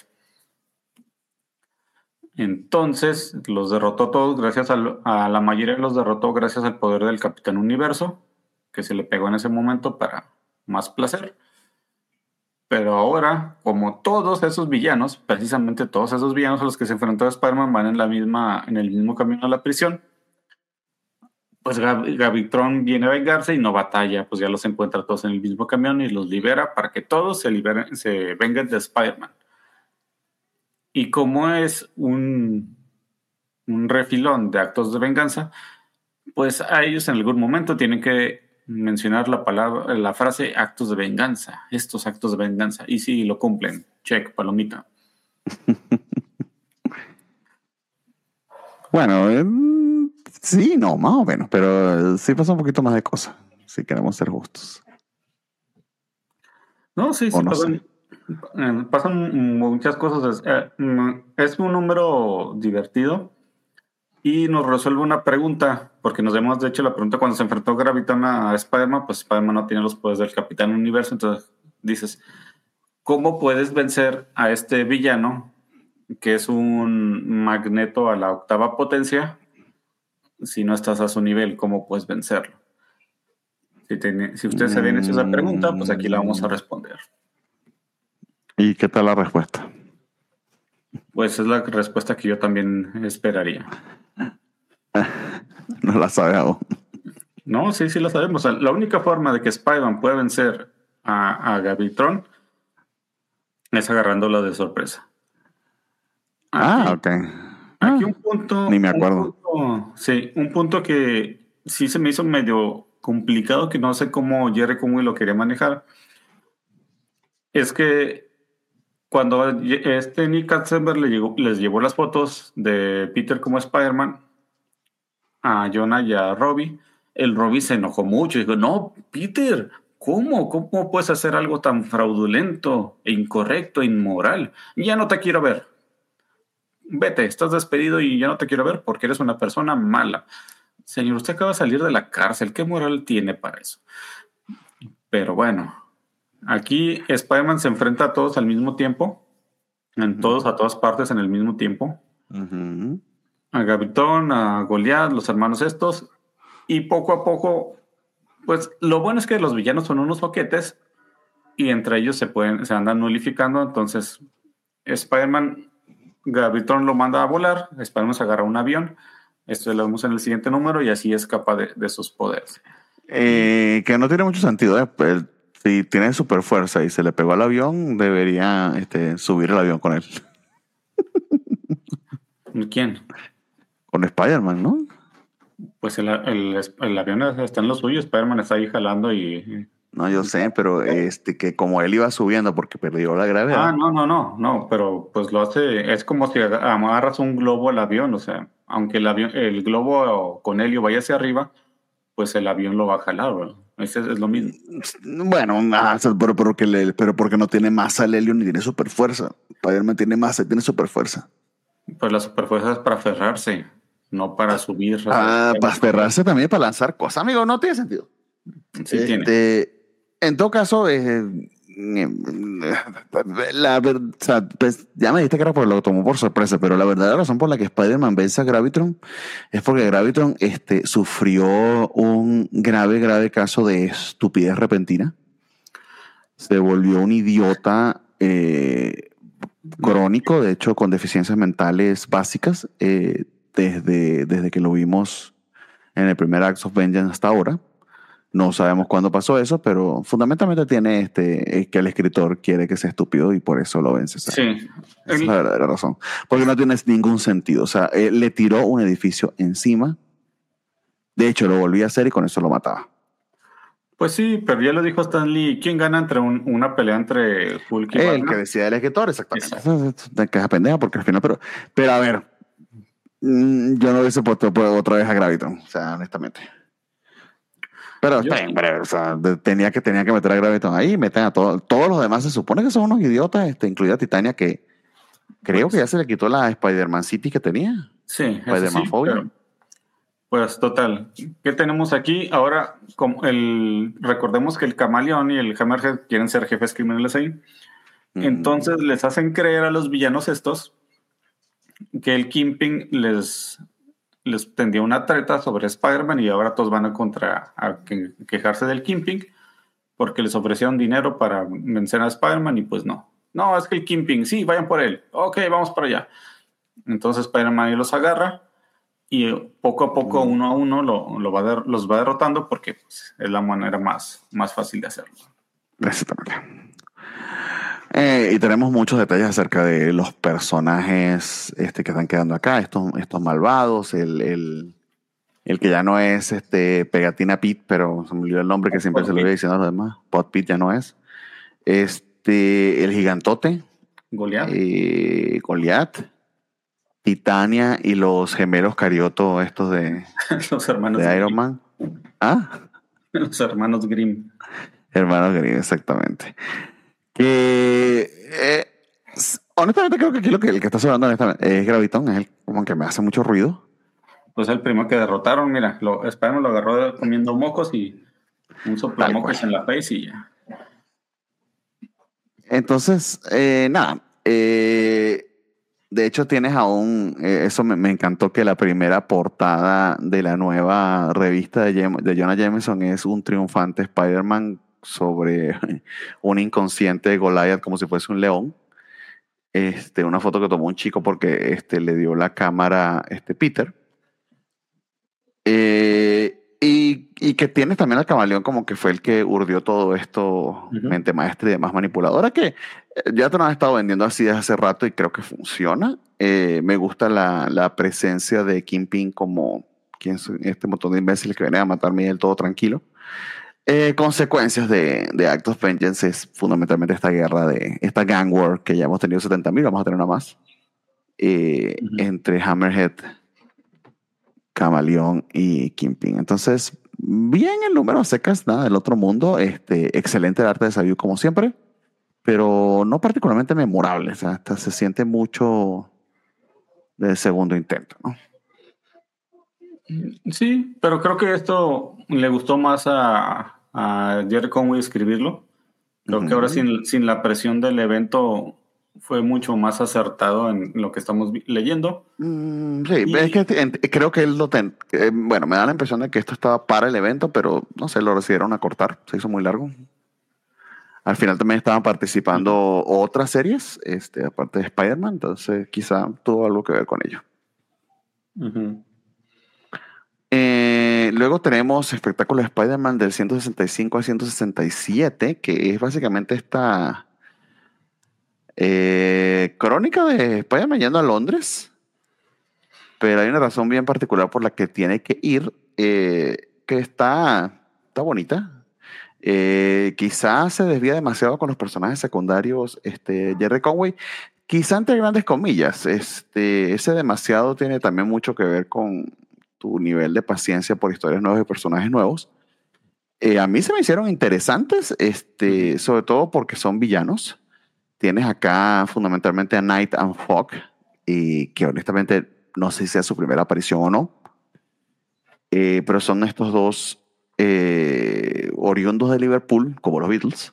Entonces los derrotó todos gracias a, a la mayoría los derrotó gracias al poder del Capitán Universo, que se le pegó en ese momento para más placer. Pero ahora, como todos esos villanos, precisamente todos esos villanos a los que se enfrentó Spider-Man van en la misma, en el mismo camino a la prisión, pues Gab- Gavitron viene a vengarse y no batalla, pues ya los encuentra todos en el mismo camión y los libera para que todos se liberen, se vengan de Spider-Man. Y como es un, un refilón de actos de venganza, pues a ellos en algún momento tienen que mencionar la palabra, la frase actos de venganza, estos actos de venganza. Y sí, lo cumplen. Check, palomita. Bueno, eh, sí, no, más o menos, pero sí pasa un poquito más de cosas, si queremos ser justos. No, sí, O sí, no pasan, sé. eh, pasan muchas cosas. Es, eh, mm, es un número divertido y nos resuelve una pregunta, porque nos hemos de hecho la pregunta cuando se enfrentó Graviton a Spider-Man, pues Spider-Man no tiene los poderes del Capitán Universo, entonces dices, ¿cómo puedes vencer a este villano que es un magneto a la octava potencia si no estás a su nivel? ¿Cómo puedes vencerlo? Si, tiene, si ustedes se habían hecho esa pregunta, pues aquí la vamos a Mm, responder. ¿Y qué tal la respuesta? Pues es la respuesta que yo también esperaría. No la sabes aún. No, sí, sí la sabemos. La única forma de que Spider-Man pueda vencer a, a Gavitron es agarrándola de sorpresa. Ah, Aquí, ok. Ah, aquí un ni punto, me un acuerdo. punto, sí, un punto que sí se me hizo medio complicado, que no sé cómo Jerry Conway lo quería manejar, es que cuando este Nick Katzenberg le llegó- les llevó las fotos de Peter como Spider-Man a Jonah y a Robbie, el Robbie se enojó mucho y dijo, no, Peter, ¿cómo? ¿Cómo puedes hacer algo tan fraudulento e incorrecto, e inmoral? Ya no te quiero ver. Vete, estás despedido y ya no te quiero ver porque eres una persona mala. Señor, usted acaba de salir de la cárcel, ¿qué moral tiene para eso? Pero bueno, aquí Spider-Man se enfrenta a todos al mismo tiempo, en Ujú, todos, a todas partes en el mismo tiempo. ujú. A Gavitón, a Goliath, los hermanos estos, y poco a poco, pues lo bueno es que los villanos son unos foquetes y entre ellos se pueden, se andan nulificando, entonces Spider-Man, Gravitron lo manda a volar, Spider-Man se agarra un avión, esto lo vemos en el siguiente número y así escapa de, de sus poderes. Y Eh, que no tiene mucho sentido. ¿Eh? Pues, si tiene super fuerza y se le pegó al avión, debería este, subir el avión con él. ¿quién? Con Spider-Man, ¿no? Pues el, el, el avión está en lo suyo, Spider-Man está ahí jalando y... No, yo sé, pero este, que como él iba subiendo porque perdió la Ah, gravedad. no, no, no, no, pero pues lo hace, es como si aga- amarras un globo al avión, o sea, aunque el avión, el globo con helio vaya hacia arriba, pues el avión lo va a jalar, ¿verdad? Ese es, es lo mismo. Bueno, ah, pero, porque le, pero porque no tiene masa el helio ni tiene super fuerza. Spider-Man tiene masa y tiene super fuerza. Pues la superfuerza es para aferrarse, no para subir. Ah, para aferrarse también, para lanzar cosas, amigo, no tiene sentido. Sí tiene. Este, en todo caso, eh, la ver- o sea, pues, ya me dijiste que era porque lo tomó por sorpresa, pero la verdadera razón por la que Spider-Man vence a Gravitron es porque Gravitron este, sufrió un grave, grave caso de estupidez repentina. Se volvió un idiota eh, crónico, de hecho, con deficiencias mentales básicas, eh, desde, desde que lo vimos en el primer Acts of Vengeance hasta ahora. No sabemos cuándo pasó eso, pero fundamentalmente tiene este, es que el escritor quiere que sea estúpido y por eso lo vence. O sea, Sí. esa es la El- verdadera razón. Porque no tiene ningún sentido. O sea, él le tiró un edificio encima. De hecho, lo volvía a hacer y con eso lo mataba. pues sí, pero ya lo dijo Stan Lee. ¿Quién gana entre un- una pelea entre Hulk y El que Batman? decía el escritor, exactamente. Exacto. Esa es de caja pendeja porque al final, pero, pero a ver, mm, yo no hubiese puesto por- otra vez a Graviton, o sea, honestamente. Pero Yo está bien, sí. breve, o sea, de- tenía que, tenía que meter a Graviton ahí, meten a todos, todos los demás se supone que son unos idiotas, este, incluida Titania, que creo que Pues ya se le quitó la Spider-Man City que tenía, sí, eso Spider-Man sí, Phobia. pero pues total. ¿Qué tenemos aquí? Ahora, como el, recordemos que el Camaleón y el Hammerhead quieren ser jefes criminales ahí. Ujú. Entonces les hacen creer a los villanos estos que el Kingpin les, les tendió una treta sobre Spider-Man y ahora todos van a, contra, a que- quejarse del Kingpin. porque les ofrecieron dinero para vencer a Spider-Man y pues no. No, es que el Kingpin, sí, vayan por él. Ok, vamos para allá. Entonces Spider-Man ahí los agarra y poco a poco, uno a uno, lo, lo va der, los va derrotando porque pues, es la manera más, más fácil de hacerlo. Exactamente. Eh, y tenemos muchos detalles acerca de los personajes este, que están quedando acá, estos, estos malvados, el, el, el que ya no es este, Pegatina Pete, pero se me olvidó el nombre que siempre Pod se lo iba diciendo a los demás. Pod Pete ya no es. Este, el gigantote. Goliath. Eh, Goliath. Titania y los gemelos Carioto, estos de, los hermanos de Iron Grimm. Man. ¿Ah? Los hermanos Grimm. Hermanos Grimm, exactamente. Que eh, honestamente creo que aquí lo que el que está sonando honestamente es Graviton, es el como que me hace mucho ruido. Pues el primero que derrotaron, mira, lo, Spider-Man lo agarró comiendo mocos y un soplamocos en la face y ya. Entonces, eh, nada, eh, de hecho tienes aún, eh, eso me, me encantó que la primera portada de la nueva revista de, Jem, de Jonah Jameson es un triunfante Spider-Man sobre un inconsciente Goliath como si fuese un león. Este, una foto que tomó un chico porque este, le dio la cámara este, Peter. Eh, y, y que tienes también al camaleón como que fue el que urdió todo esto, uh-huh. mente maestra y demás manipuladora, que eh, ya te lo han estado vendiendo así desde hace rato y creo que funciona. Eh, me gusta la, la presencia de Kingpin como quien este montón de imbéciles que vienen a matarme del todo tranquilo. Eh, consecuencias de, de Act of Vengeance es fundamentalmente esta guerra de esta gang war que ya hemos tenido setenta mil, vamos a tener una más eh, uh-huh. entre Hammerhead, Camaleón y Kingpin. Entonces, bien el número secas, nada del otro mundo. Este, excelente el arte de Sayu como siempre, pero no particularmente memorable. O sea, hasta se siente mucho del segundo intento, ¿no? Sí, pero creo que esto le gustó más a, a Jerry Conway escribirlo. Creo uh-huh. que ahora sin, sin la presión del evento fue mucho más acertado en lo que estamos leyendo. Mm, sí, y, es que en, creo que él lo ten, eh, bueno, me da la impresión de que esto estaba para el evento, pero no sé, lo decidieron acortar, se hizo muy largo. Al final también estaban participando uh-huh. otras series, este, aparte de Spider-Man, entonces quizá tuvo algo que ver con ello. Uh-huh. Eh, luego tenemos espectáculo de Spider-Man del ciento sesenta y cinco al ciento sesenta y siete, que es básicamente esta eh, crónica de Spider-Man yendo a Londres, pero hay una razón bien particular por la que tiene que ir, eh, que está, está bonita. Eh, quizás se desvía demasiado con los personajes secundarios, este, Jerry Conway, quizá entre grandes comillas. Este, ese demasiado tiene también mucho que ver con tu nivel de paciencia por historias nuevas y personajes nuevos. Eh, a mí se me hicieron interesantes, este, sobre todo porque son villanos. Tienes acá fundamentalmente a Night and Fog, y que honestamente no sé si sea su primera aparición o no, eh, pero son estos dos eh, oriundos de Liverpool, como los Beatles,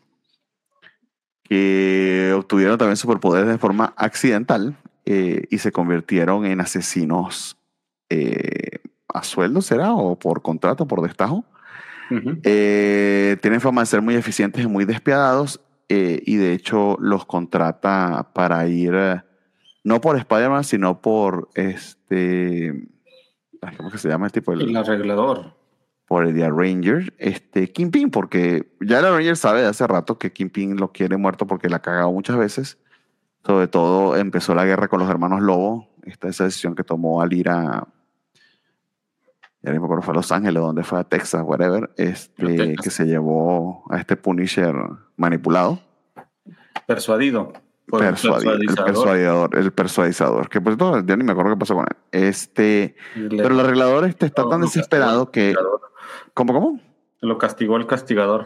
que obtuvieron también superpoderes de forma accidental eh, y se convirtieron en asesinos eh, a sueldo, ¿será? O por contrato, por destajo. Uh-huh. Eh, tienen fama de ser muy eficientes y muy despiadados, eh, y de hecho los contrata para ir, eh, no por Spider-Man, sino por este, ¿cómo que se llama el tipo? El, el arreglador. Por el The Ranger, este, Kingpin, porque ya el Ranger sabe de hace rato que Kingpin lo quiere muerto porque la ha cagado muchas veces. Sobre todo empezó la guerra con los hermanos Lobo, esta esa decisión que tomó al ir a, ya no me acuerdo, fue a Los Ángeles, donde fue a Texas, whatever, este, Texas. Que se llevó a este Punisher manipulado. Persuadido. Por Persuadido, el persuadidor, el persuadizador, que pues todo, ya ni me acuerdo qué pasó con él. Este, Le, pero el arreglador este está tan desesperado que... ¿Cómo, cómo? Lo castigó el castigador.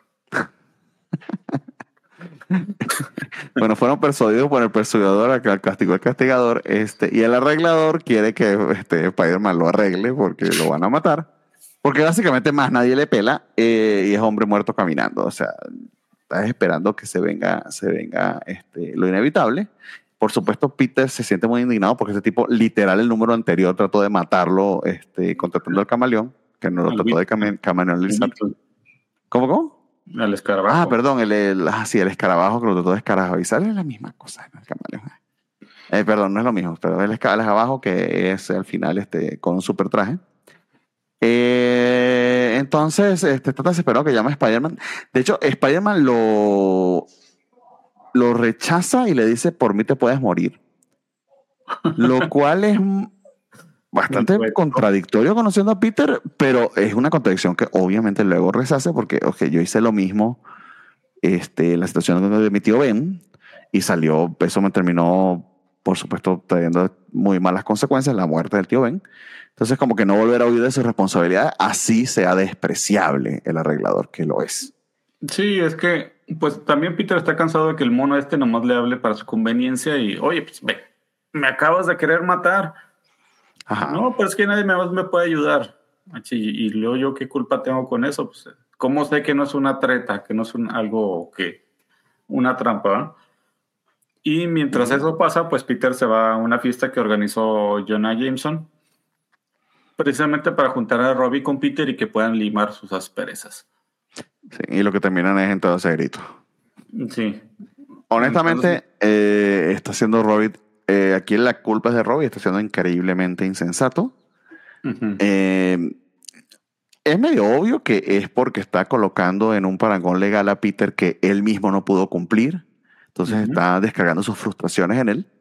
Bueno, fueron persuadidos por el persuadidor a que el castigó el castigador, este, y el arreglador quiere que este, Spider-Man lo arregle porque lo van a matar, porque básicamente más nadie le pela, eh, y es hombre muerto caminando. O sea, estás esperando que se venga, se venga este, lo inevitable. Por supuesto, Peter se siente muy indignado porque ese tipo, literal, el número anterior trató de matarlo, este, contratando al camaleón, que no lo trató de cam- camaleonizar. ¿Cómo, cómo? El escarabajo. Ah, perdón, el, el, ah, sí, el escarabajo que lo trató de escarabajizar es la misma cosa. ¿No? El camaleón. Eh, perdón, no es lo mismo, pero el escarabajo que es al final este, con un super traje. Eh, entonces, este, está desesperado que llama a Spider-Man. De hecho, Spider-Man lo, lo rechaza y le dice, por mí te puedes morir. Lo cual es bastante contradictorio conociendo a Peter, pero es una contradicción que obviamente luego rehace porque, ok, yo hice lo mismo este, la situación de mi tío Ben y salió, eso me terminó, por supuesto, trayendo muy malas consecuencias, la muerte del tío Ben. Entonces, como que no volver a huir de su responsabilidad, así sea despreciable el arreglador que lo es. Sí, es que, pues también Peter está cansado de que el mono este nomás le hable para su conveniencia y, oye, pues ve, me acabas de querer matar. Ajá. No, pues es que nadie más me puede ayudar. Y, y luego yo, ¿qué culpa tengo con eso? Pues, ¿cómo sé que no es una treta, que no es un, algo que, una trampa? Y mientras uh-huh. eso pasa, pues Peter se va a una fiesta que organizó Jonah Jameson, precisamente para juntar a Robbie con Peter y que puedan limar sus asperezas. Sí, y lo que terminan es en todo ese grito. Sí. Honestamente, Entonces, eh, está haciendo Robbie, eh, aquí la culpa es de Robbie, está siendo increíblemente insensato. Uh-huh. Eh, es medio obvio que es porque está colocando en un parangón legal a Peter que él mismo no pudo cumplir. Entonces uh-huh. está descargando sus frustraciones en él.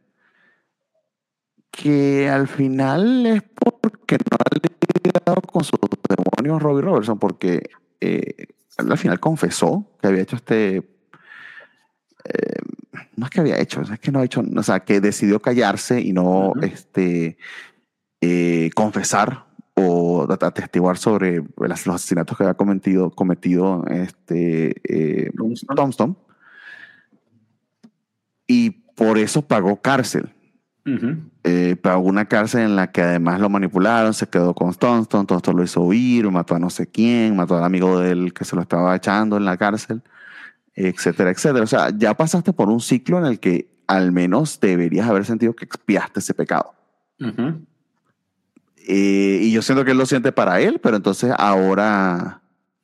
Que al final es porque no ha lidiado con sus demonios Robbie Robertson, porque eh, al final confesó que había hecho este... Eh, no es que había hecho, es que no ha hecho... O sea, que decidió callarse y no uh-huh. este, eh, confesar o atestiguar sobre los asesinatos que había cometido, cometido este, eh, Tombstone. Y por eso pagó cárcel. Uh-huh. Eh, pagó una cárcel en la que además lo manipularon, se quedó con Tombstone, Tombstone lo hizo huir, mató a no sé quién, mató al amigo de él que se lo estaba echando en la cárcel, etcétera, etcétera. O sea, ya pasaste por un ciclo en el que al menos deberías haber sentido que expiaste ese pecado. Uh-huh. Eh, y yo siento que él lo siente para él, pero entonces ahora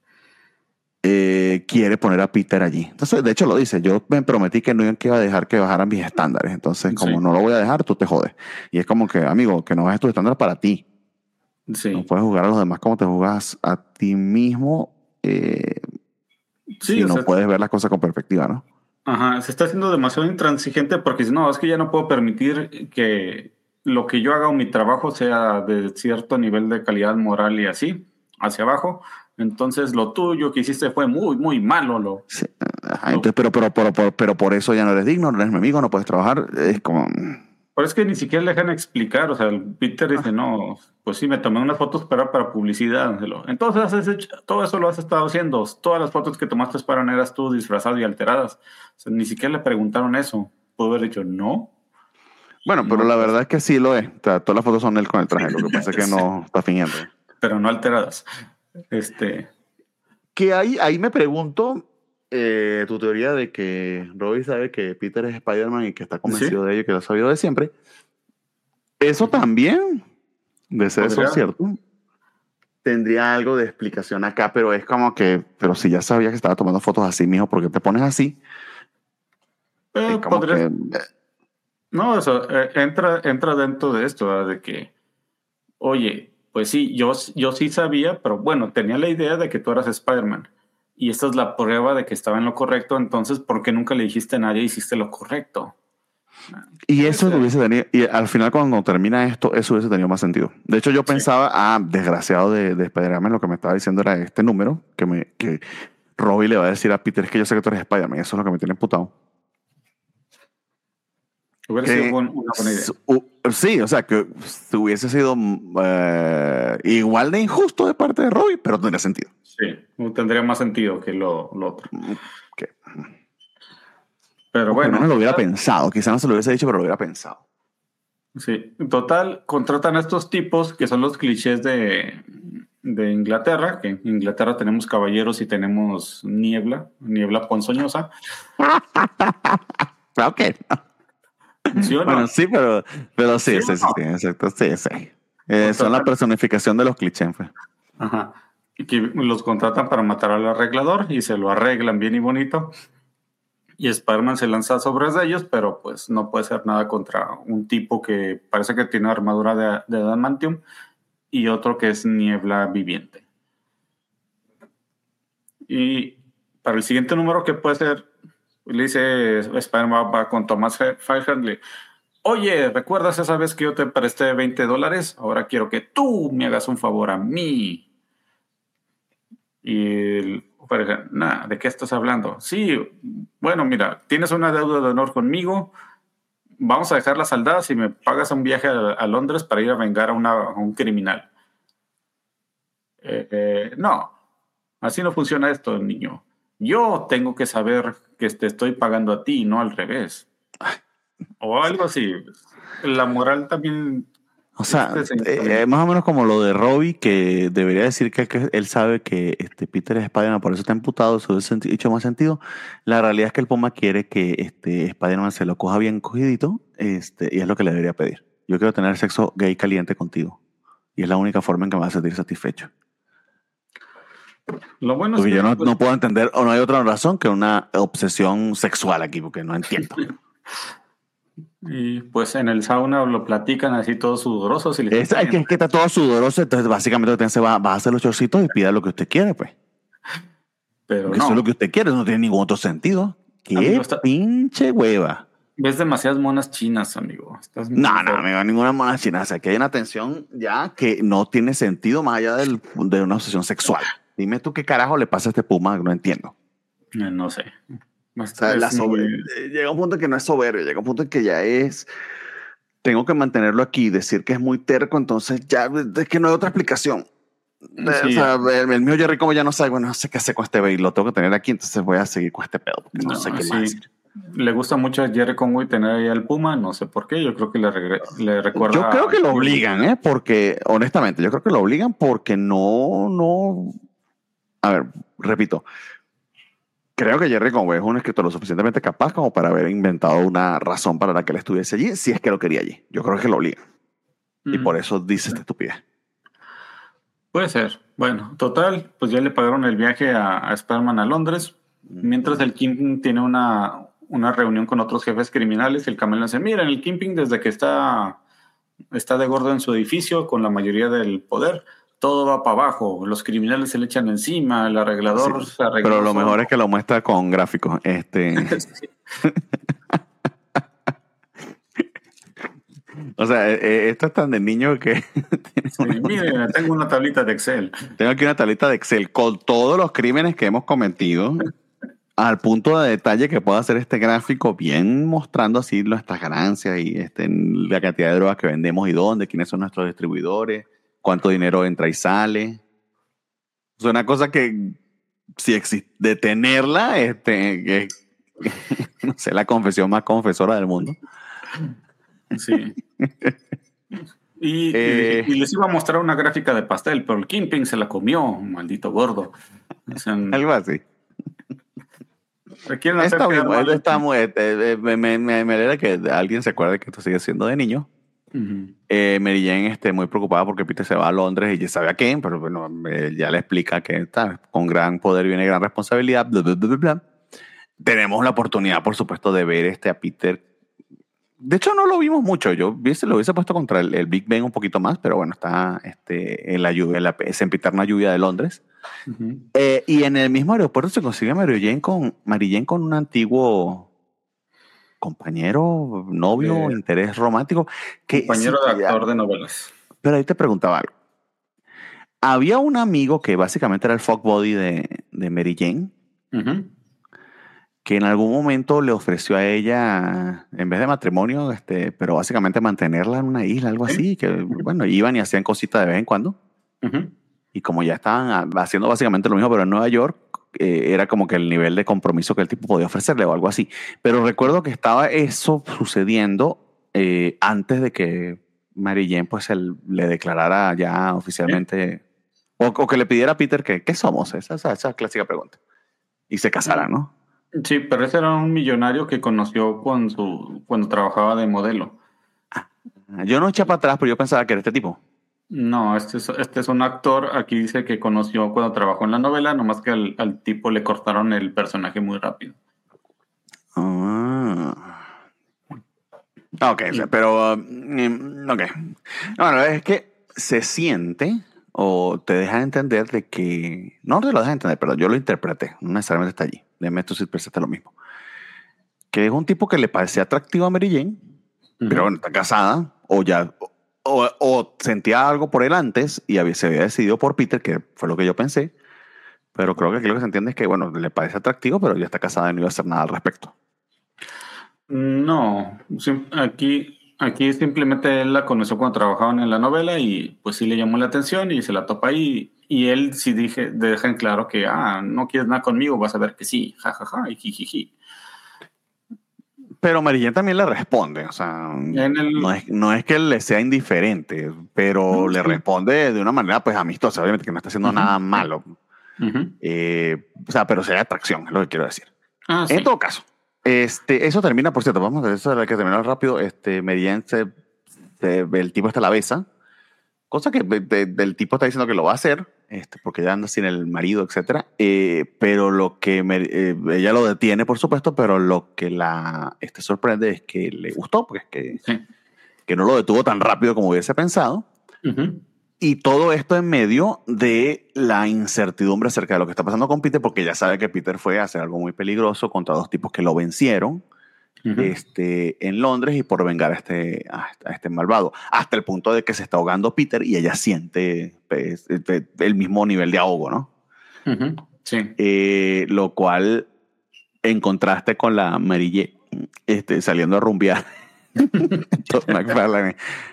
eh, quiere poner a Peter allí. Entonces, de hecho lo dice, yo me prometí que no iba a dejar que bajaran mis estándares, entonces como sí. no lo voy a dejar, tú te jodes. Y es como que, amigo, que no bajes tus estándares para ti. Sí. No puedes jugar a los demás como te jugas a ti mismo eh, sí, si no sea, puedes ver las cosas con perspectiva, ¿no? Ajá, se está haciendo demasiado intransigente porque si no, es que ya no puedo permitir que lo que yo haga o mi trabajo sea de cierto nivel de calidad moral y así, hacia abajo. Entonces lo tuyo que hiciste fue muy, muy malo. Lo, sí. Ajá, entonces, pero, pero, pero, pero, pero por eso ya no eres digno, no eres mi amigo, no puedes trabajar. Es como... Pero es que ni siquiera le dejan explicar. O sea, el Peter dice, no, pues sí, me tomé unas fotos para, para publicidad. Entonces has hecho, todo eso lo has estado haciendo. Todas las fotos que tomaste para eras tú disfrazado y alteradas. O sea, ni siquiera le preguntaron eso. Pudo haber dicho, no. Bueno, pero no, la verdad es que sí lo es. O sea, todas las fotos son él con el traje. Lo que pasa es que no está fingiendo. Pero no alteradas. Este... Que ahí, ahí me pregunto eh, tu teoría de que Robbie sabe que Peter es Spider-Man y que está convencido ¿Sí? de ello, que lo ha sabido de siempre. Eso también, de ser eso cierto, tendría algo de explicación acá, pero es como que, pero si ya sabía que estaba tomando fotos así, mijo, ¿por qué te pones así? Eh, es como podría... que... No, eso eh, entra, entra dentro de esto, ¿verdad? De que, oye, pues sí, yo, yo sí sabía, pero bueno, tenía la idea de que tú eras Spider-Man. Y esta es la prueba de que estaba en lo correcto, entonces, ¿por qué nunca le dijiste a nadie hiciste lo correcto? Y eso hubiese tenido, y al final cuando termina esto, eso hubiese tenido más sentido. De hecho, yo pensaba, sí. ah, desgraciado de, de Spider-Man, lo que me estaba diciendo era este número, que, me, que Robbie le va a decir a Peter, es que yo sé que tú eres Spider-Man, eso es lo que me tiene emputado. Hubiera sido eh, una buena idea. Uh, sí, o sea, que hubiese sido uh, igual de injusto de parte de Robbie, pero tendría sentido. Sí, tendría más sentido que lo, lo otro. Okay. Pero bueno. No me lo hubiera total, pensado, quizá no se lo hubiese dicho, pero lo hubiera pensado. Sí, en total, contratan a estos tipos que son los clichés de, de Inglaterra, que en Inglaterra tenemos caballeros y tenemos niebla, niebla ponzoñosa. Ok. ¿Sí o no? Bueno, sí, pero, pero sí, sí, sí, sí, sí, exacto, sí, sí. Eh, son la personificación de los clichés. Pues. Ajá. que los contratan para matar al arreglador y se lo arreglan bien y bonito. Y Spider-Man se lanza sobre ellos, pero pues no puede hacer nada contra un tipo que parece que tiene armadura de, de adamantium y otro que es niebla viviente. Y para el siguiente número que puede ser, le dice Spider-Man va con Thomas Firehandley. Oye, ¿recuerdas esa vez que yo te presté veinte dólares? Ahora quiero que tú me hagas un favor a mí. Y el nah, ¿de qué estás hablando? Sí, bueno, mira, tienes una deuda de honor conmigo. Vamos a dejarla saldada si me pagas un viaje a, a Londres para ir a vengar a, una, a un criminal. Eh, eh, no, así no funciona esto, niño. Yo tengo que saber que te estoy pagando a ti, no al revés. O algo así. La moral también... O sea, eh, más o menos como lo de Robbie, que debería decir que, que él sabe que este Peter es Spider-Man, por eso está emputado, eso hubiese hecho más sentido. La realidad es que el Puma quiere que este Spider-Man se lo coja bien cogidito, este, y es lo que le debería pedir. Yo quiero tener sexo gay caliente contigo. Y es la única forma en que me va a sentir satisfecho. Lo bueno porque es que yo no, pues, no puedo entender, o no hay otra razón que una obsesión sexual aquí, porque no entiendo. Y pues en el sauna lo platican así todos sudorosos. Y le es, es, que, es que está todo sudoroso, entonces básicamente usted se va, va a hacer los chorcitos y pida lo que usted quiere, pues. Pero porque no. eso es lo que usted quiere, no tiene ningún otro sentido. ¡Qué amigo, está... pinche hueva! Ves demasiadas monas chinas, amigo. Estás no, no, amigo, ninguna mona china. O sea, que hay una tensión ya que no tiene sentido más allá del, de una obsesión sexual. Dime tú qué carajo le pasa a este Puma, no entiendo. No, no sé. O sea, la sobre... muy... Llega un punto en que no es soberbio, llega un punto en que ya es... Tengo que mantenerlo aquí, decir que es muy terco, entonces ya es que no hay otra explicación. Sí. O sea, el, el mío Jerry como ya no sabe, bueno, no sé qué hacer con este baby, lo tengo que tener aquí, entonces voy a seguir con este pedo, porque no, no sé qué sí. más decir. Le gusta mucho a Jerry Conway tener ahí al Puma, no sé por qué, yo creo que le, le recuerda... Yo creo que lo obligan, ¿eh? Porque, honestamente, yo creo que lo obligan porque no, no... A ver, repito, creo que Jerry Conway es un escritor lo suficientemente capaz como para haber inventado una razón para la que él estuviese allí, si es que lo quería allí. Yo creo que lo obligan. Mm. Y por eso dice esta estupidez. Puede ser. Bueno, total, pues ya le pagaron el viaje a, a Spider-Man a Londres, mientras el Kingpin tiene una, una reunión con otros jefes criminales y el Camaleón dice, miren, el Kingpin desde que está, está de gordo en su edificio con la mayoría del poder, todo va para abajo, los criminales se le echan encima, el arreglador sí, se arregla. Pero lo mejor solo. Es que lo muestra con gráficos. Este... sí. O sea, eh, esto es tan de niño que... sí, miren, tengo una tablita de Excel. Tengo aquí una tablita de Excel con todos los crímenes que hemos cometido al punto de detalle que puedo hacer este gráfico bien mostrando así nuestras ganancias y este, la cantidad de drogas que vendemos y dónde, quiénes son nuestros distribuidores, cuánto dinero entra y sale. Es una cosa que si existe, de tenerla, este, que, no sé, la confesión más confesora del mundo. Sí. Y, eh, y, y les iba a mostrar una gráfica de pastel, pero el Kingpin se la comió, maldito gordo. O sea, algo así. Quieren hacer está muy, mal está muy, eh, me, me, me, me alegra que alguien se acuerde que esto sigue siendo de niño. Uh-huh. eh, Mary Jane este, muy preocupada porque Peter se va a Londres y ya sabe a quién, pero bueno, eh, ya le explica que está, con gran poder viene gran responsabilidad. Bla, bla, bla, bla. Tenemos la oportunidad, por supuesto, de ver este, a Peter. De hecho, no lo vimos mucho. Yo hubiese, lo hubiese puesto contra el, el Big Ben un poquito más, pero bueno, está este, en la lluvia, en la sempiterna lluvia de Londres. Uh-huh. Eh, y en el mismo aeropuerto se consigue a Mary Jane con, Mary Jane con un antiguo compañero, novio, eh, interés romántico. Que, compañero sí, de actor ya, de novelas. Pero ahí te preguntaba algo. Había un amigo que básicamente era el fuck body de, de Mary Jane. Uh-huh. Que en algún momento le ofreció a ella, en vez de matrimonio, este, pero básicamente mantenerla en una isla, algo así, que bueno, iban y hacían cositas de vez en cuando. Uh-huh. Y como ya estaban haciendo básicamente lo mismo, pero en Nueva York, eh, era como que el nivel de compromiso que el tipo podía ofrecerle o algo así. Pero recuerdo que estaba eso sucediendo eh, antes de que Mary Jane pues él, le declarara ya oficialmente, ¿eh? o, o que le pidiera a Peter que, ¿qué somos? Esa, esa, esa clásica pregunta. Y se casara, ¿no? Sí, pero ese era un millonario que conoció con su, cuando trabajaba de modelo. Yo no eché para atrás, pero yo pensaba que era este tipo. No, este es, este es un actor. Aquí dice que conoció cuando trabajó en la novela, nomás que al, al tipo le cortaron el personaje muy rápido. Ah. Ok, o sea, Y- pero. mm, ok. Bueno, es que se siente o te deja entender de que. No te lo deja entender, pero yo lo interpreté. No necesariamente está allí. Déjame tú si pensaste lo mismo. Que es un tipo que le parece atractivo a Mary Jane, pero Ujú. bueno, está casada, o ya. O, o sentía algo por él antes y había, se había decidido por Peter, que fue lo que yo pensé. Pero creo que aquí lo que se entiende es que, bueno, le parece atractivo, pero ya está casada y no iba a hacer nada al respecto. No, sim- aquí, aquí simplemente él la conoció cuando trabajaban en la novela y pues sí le llamó la atención y se la topa ahí. Y él sí dije, deja en claro que, ah, no quieres nada conmigo, vas a ver que sí, jajaja, y jijiji. Pero Mary Jane también le responde, o sea, En no el, es, no es que él le sea indiferente, pero no, le sí. responde de una manera pues amistosa, obviamente que no está haciendo Ujú, nada sí. malo. Ujú. Eh, o sea, pero sea atracción, es lo que quiero decir. Ah, En sí. todo caso, este, eso termina, por cierto, vamos a eso hay que terminar rápido. Este, Mary Jane se, se- el tipo está la besa, cosa que de- de- del tipo está diciendo que lo va a hacer, este, porque ya anda sin el marido, etcétera. Eh, pero lo que me- eh, ella lo detiene, por supuesto, pero lo que la este, sorprende es que le gustó, porque es que, Sí. que no lo detuvo tan rápido como hubiese pensado. Ujú. Y todo esto en medio de la incertidumbre acerca de lo que está pasando con Peter, porque ya sabe que Peter fue a hacer algo muy peligroso contra dos tipos que lo vencieron Ujú. este, en Londres y por vengar a este, a, a este malvado. Hasta el punto de que se está ahogando Peter y ella siente pues, el mismo nivel de ahogo, ¿no? Ujú. Sí. Eh, lo cual, en contraste con la Mary Jane, este, saliendo a rumbear, Todd McFarlane,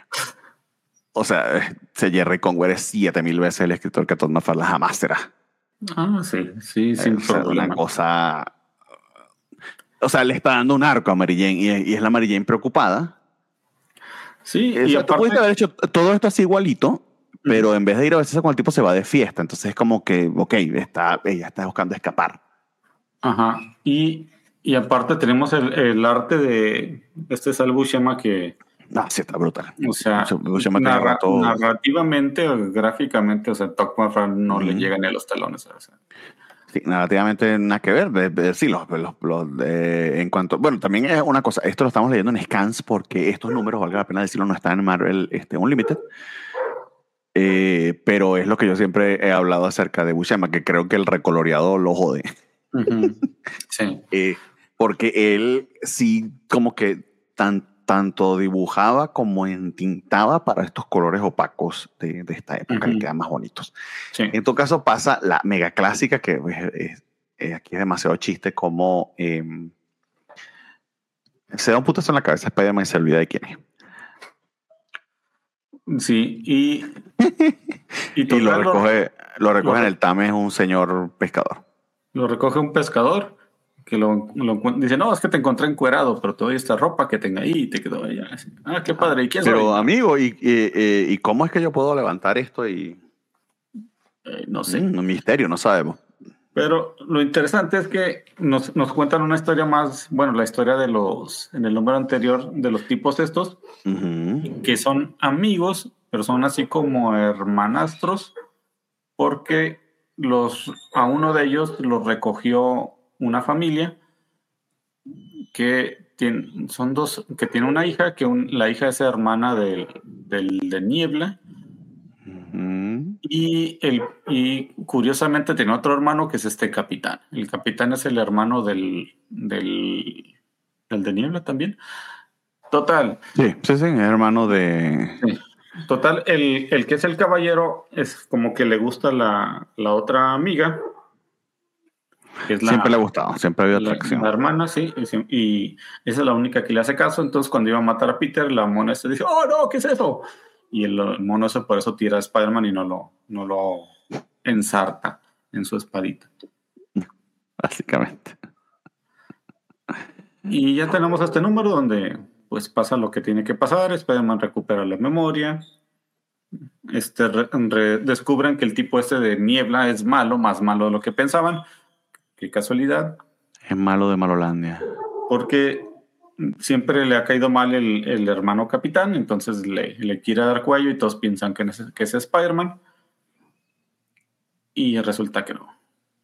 o sea, se Jerry Conway es siete mil veces el escritor que Todd McFarlane jamás será. Ah, sí, sí, Eh, sin o sea, una problema. cosa. O sea, le está dando un arco a Mary Jane y, y es la Mary Jane preocupada. Sí, O y sea, tú pudiste aparte, haber hecho todo esto así igualito, ujú, pero en vez de ir a veces con el tipo se va de fiesta. Entonces es como que, ok, está, ella está buscando escapar. ajá, y, y aparte tenemos el, el arte de este Sal Buscema que, No, sí, está brutal. o sea, Yo me tenía narra- rato. narrativamente o gráficamente, o sea, Tuck McFarlane no le Ujú. llega ni a los talones. O sea. Sí, narrativamente nada que ver. de- de- sí, los, los- los, de- en cuanto. Bueno, también es una cosa. Esto lo estamos leyendo en scans porque estos números, valga la pena decirlo, no están en Marvel este, Unlimited. Eh, pero es lo que yo siempre he hablado acerca de Buscema, que creo que el recoloreado lo jode. Ujú. Sí. Eh, porque él sí, como que tan, tanto dibujaba como entintaba para estos colores opacos de, de esta época, le Ujú. quedan más bonitos. Sí. En todo caso, pasa la mega clásica, que pues, es- es- aquí es demasiado chiste, como eh, se da un putazo en la cabeza a Spider-Man y se olvida de quién es. Sí, y, y Y lo total lo, recoge, lo lo, recoge en re- el Tame, es un señor pescador. lo recoge un pescador que lo, lo encuent- dice, no, es que te encontré encuerado, pero te doy esta ropa que tenga ahí y te quedó allá. Así, ah, qué padre, ¿y quién soy? Pero No, amigo, ¿y, y, y cómo es que yo puedo levantar esto? Y eh, no sé. mm, un misterio, no sabemos. Pero lo interesante es que nos, nos cuentan una historia más, bueno, la historia de los, en el número anterior, de los tipos estos, Ujú. que son amigos, pero son así como hermanastros, porque los, a uno de ellos los recogió una familia que tiene, son dos, que tiene una hija, que un- la hija es hermana del, del, de Niebla, Ujú. y, el, y curiosamente tiene otro hermano que es este capitán. El capitán es el hermano del, del, del de Niebla también. Total, Sí, sí, sí, es hermano de. sí. Total, el, el que es el caballero es como que le gusta la, la otra amiga, que es Siempre le ha la, gustado, siempre ha habido la, la atracción. hermana, sí, y, sí, y esa es la única que le hace caso. Entonces, cuando iba a matar a Peter, la mona se dice, oh no, ¿qué es eso? Y el, el mono ese por eso tira a Spider-Man y no lo, no lo ensarta en su espadita. Básicamente. Y ya tenemos este número donde pues pasa lo que tiene que pasar, Spider-Man recupera la memoria, este, re- re- descubren que el tipo este de Niebla es malo, más malo de lo que pensaban, qué casualidad, Es malo de Malolandia. porque siempre le ha caído mal el, el hermano capitán, entonces le, le quiere dar cuello y todos piensan que es, que es Spider-Man. Y resulta que no.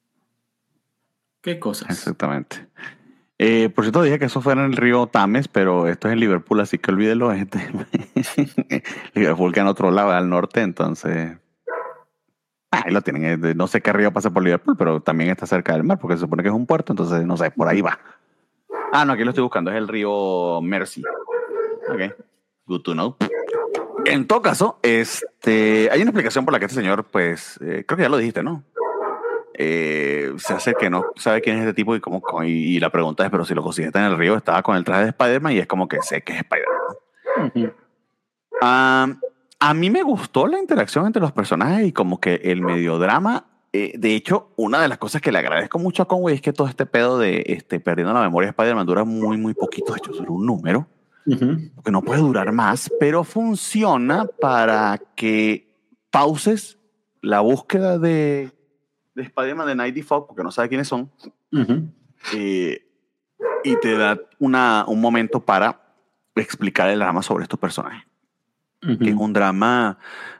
¿Qué cosas? Exactamente. Eh, por cierto, dije que eso fue en el río Tames, pero esto es en Liverpool, así que olvídelo. Este. Liverpool queda en otro lado, al norte, entonces... Ahí lo tienen. No sé qué río pasa por Liverpool, pero también está cerca del mar, porque se supone que es un puerto, entonces no sé, por ahí va. Ah, no, aquí lo estoy buscando, es el río Mersey. Ok, good to know. En todo caso, este, hay una explicación por la que este señor, pues, eh, creo que ya lo dijiste, ¿no? Eh, se hace que no sabe quién es este tipo y, como, y, y la pregunta es, pero si lo consiguiste en el río, estaba con el traje de Spider-Man y es como que sé que es Spider-Man. Uh-huh. um, a mí me gustó la interacción entre los personajes y como que el mediodrama. Eh, de hecho, una de las cosas que le agradezco mucho a Conway es que todo este pedo de este, perdiendo la memoria de Spider-Man dura muy, muy poquito. De hecho, dura un número. Uh-huh. Porque no puede durar más, pero funciona para que pauses la búsqueda de, de Spider-Man de Nighty Fog, porque no sabe quiénes son, uh-huh. eh, y te da una, un momento para explicar el drama sobre estos personajes. Uh-huh. Que es un drama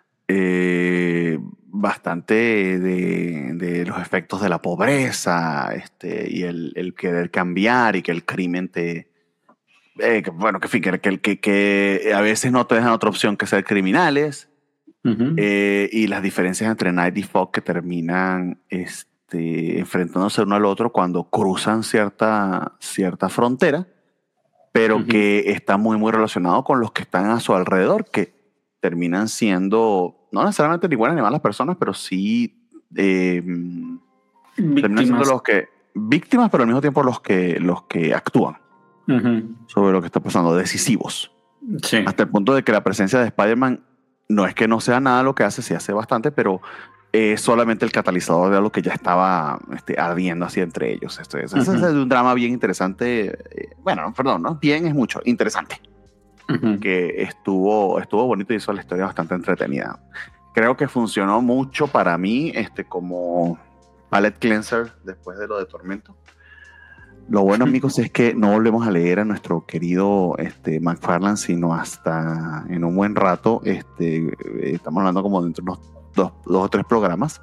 eh, bastante de, de los efectos de la pobreza este, y el, el querer cambiar y que el crimen te... Eh, que, bueno, que, que, que, que a veces no te dejan otra opción que ser criminales. Uh-huh. eh, y las diferencias entre Night y Fog que terminan este, enfrentándose uno al otro cuando cruzan cierta, cierta frontera, pero uh-huh. que está muy, muy relacionado con los que están a su alrededor, que terminan siendo, no necesariamente ni buenas ni malas personas, pero sí eh, terminan siendo los que, víctimas, pero al mismo tiempo los que, los que actúan. Uh-huh. Sobre lo que está pasando, decisivos. Sí. Hasta el punto de que la presencia de Spider-Man no es que no sea nada lo que hace, sí hace bastante, pero es solamente el catalizador de algo que ya estaba este, ardiendo así entre ellos. Esto es, uh-huh. Ese es un drama bien interesante. Eh, bueno, perdón, ¿no? Bien es mucho, interesante. Uh-huh. Que estuvo, estuvo bonito y hizo la historia bastante entretenida. Creo que funcionó mucho para mí este, como palette cleanser después de lo de Tormento. Lo bueno, amigos, es que no volvemos a leer a nuestro querido este, McFarlane, sino hasta en un buen rato. Este, estamos hablando como dentro de unos dos, dos o tres programas.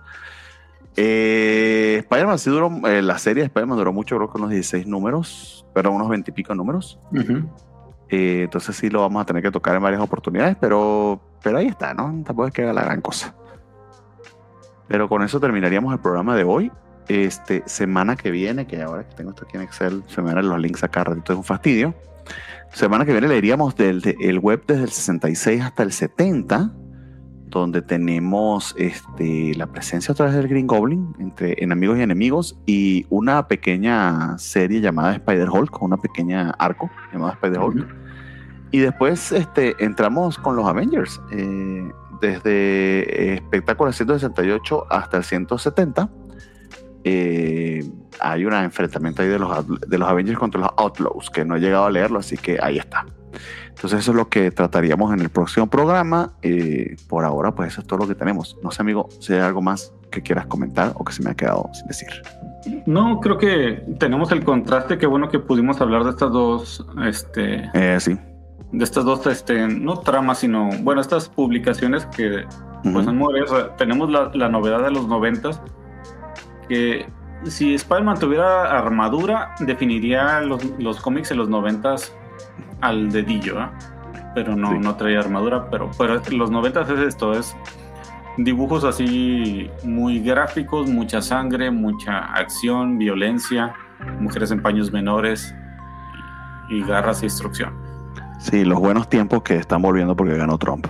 Eh, Spider-Man sí duró, eh, la serie de Spider-Man duró mucho, creo que unos dieciséis números, pero unos veinte y pico números. Uh-huh. Eh, entonces sí lo vamos a tener que tocar en varias oportunidades, pero, pero ahí está, ¿no? Tampoco es que haga la gran cosa. Pero con eso terminaríamos el programa de hoy. Este, semana que viene, que ahora que tengo esto aquí en Excel, se me dan los links acá, ratito es un fastidio. Semana que viene leeríamos del de, el web desde el sesenta y seis hasta el setenta, donde tenemos este, la presencia otra vez del Green Goblin entre en Amigos y Enemigos y una pequeña serie llamada Spider-Hulk, una pequeña arco llamada Spider-Hulk. Uh-huh. Y después este, entramos con los Avengers, eh, desde Espectáculo ciento sesenta y ocho hasta el ciento setenta. Eh, hay un enfrentamiento ahí de los, de los Avengers contra los Outlaws que no he llegado a leerlo, así que ahí está. Entonces eso es lo que trataríamos en el próximo programa. Eh, por ahora pues eso es todo lo que tenemos. No sé, amigo, si hay algo más que quieras comentar o que se me ha quedado sin decir. No, creo que tenemos el contraste. Qué bueno que pudimos hablar de estas dos este, eh, sí. de estas dos este, no tramas, sino bueno, estas publicaciones que uh-huh. pues son muy varias. Tenemos la, la novedad de los noventas, que si Spider-Man tuviera armadura, definiría los, los cómics de los noventas al dedillo, ¿eh? Pero no, sí. no traía armadura, pero, pero los noventas es esto, es dibujos así muy gráficos, mucha sangre, mucha acción, violencia, mujeres en paños menores y, y garras y destrucción. Sí, los buenos tiempos que están volviendo porque ganó Trump.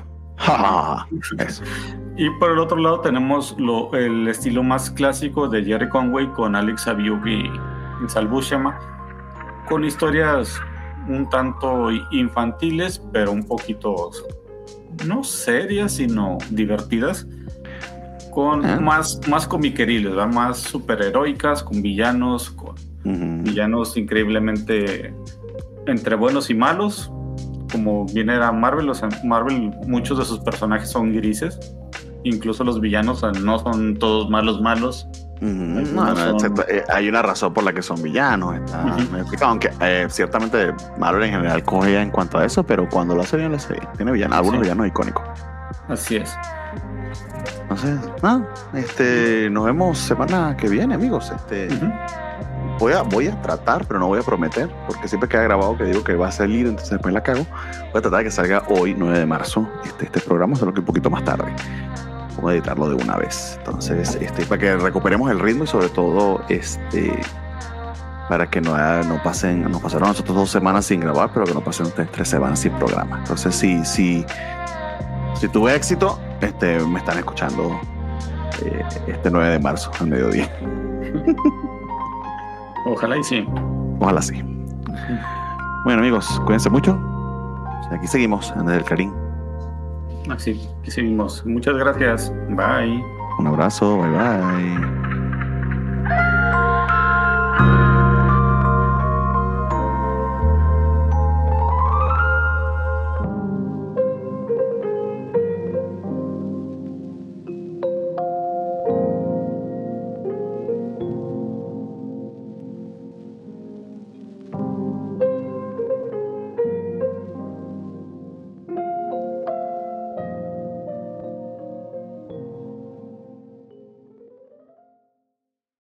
Eso. Y por el otro lado tenemos lo, el estilo más clásico de Jerry Conway con Alex Abiuk y Sal Buscema, con historias un tanto infantiles, pero un poquito no serias, sino divertidas, con ¿Eh? más, más comiqueriles, ¿verdad? Más superheroicas, con villanos, con uh-huh. villanos increíblemente entre buenos y malos, como bien era Marvel. O sea, Marvel, muchos de sus personajes son grises, incluso los villanos, o sea, no son todos malos malos, Mm, no, no, son... exacto. Eh, hay una razón por la que son villanos. Está, Uh-huh. me explico, aunque eh, ciertamente Marvel en general coge en cuanto a eso, pero cuando lo hace bien, lo hace bien. Tiene villanos, algunos Sí. villanos icónicos. Así es. Entonces, ah, este, nos vemos semana que viene, amigos. Este, Uh-huh. voy a, voy a tratar, pero no voy a prometer, porque siempre queda grabado que digo que va a salir, entonces después la cago. Voy a tratar de que salga hoy, nueve de marzo, este, este programa, solo que un poquito más tarde. Vamos a editarlo de una vez. Entonces, este, para que recuperemos el ritmo y sobre todo, este, para que no, no pasen, nos pasaron nosotros dos semanas sin grabar, pero que no pasen ustedes tres semanas sin programa. Entonces, si, si, si tuve éxito, este, me están escuchando eh, este nueve de marzo al mediodía. Ojalá y sí. Ojalá sí. Bueno, amigos, cuídense mucho. Aquí seguimos en el Clarín. Así que seguimos. Muchas gracias. Bye. Un abrazo, bye bye.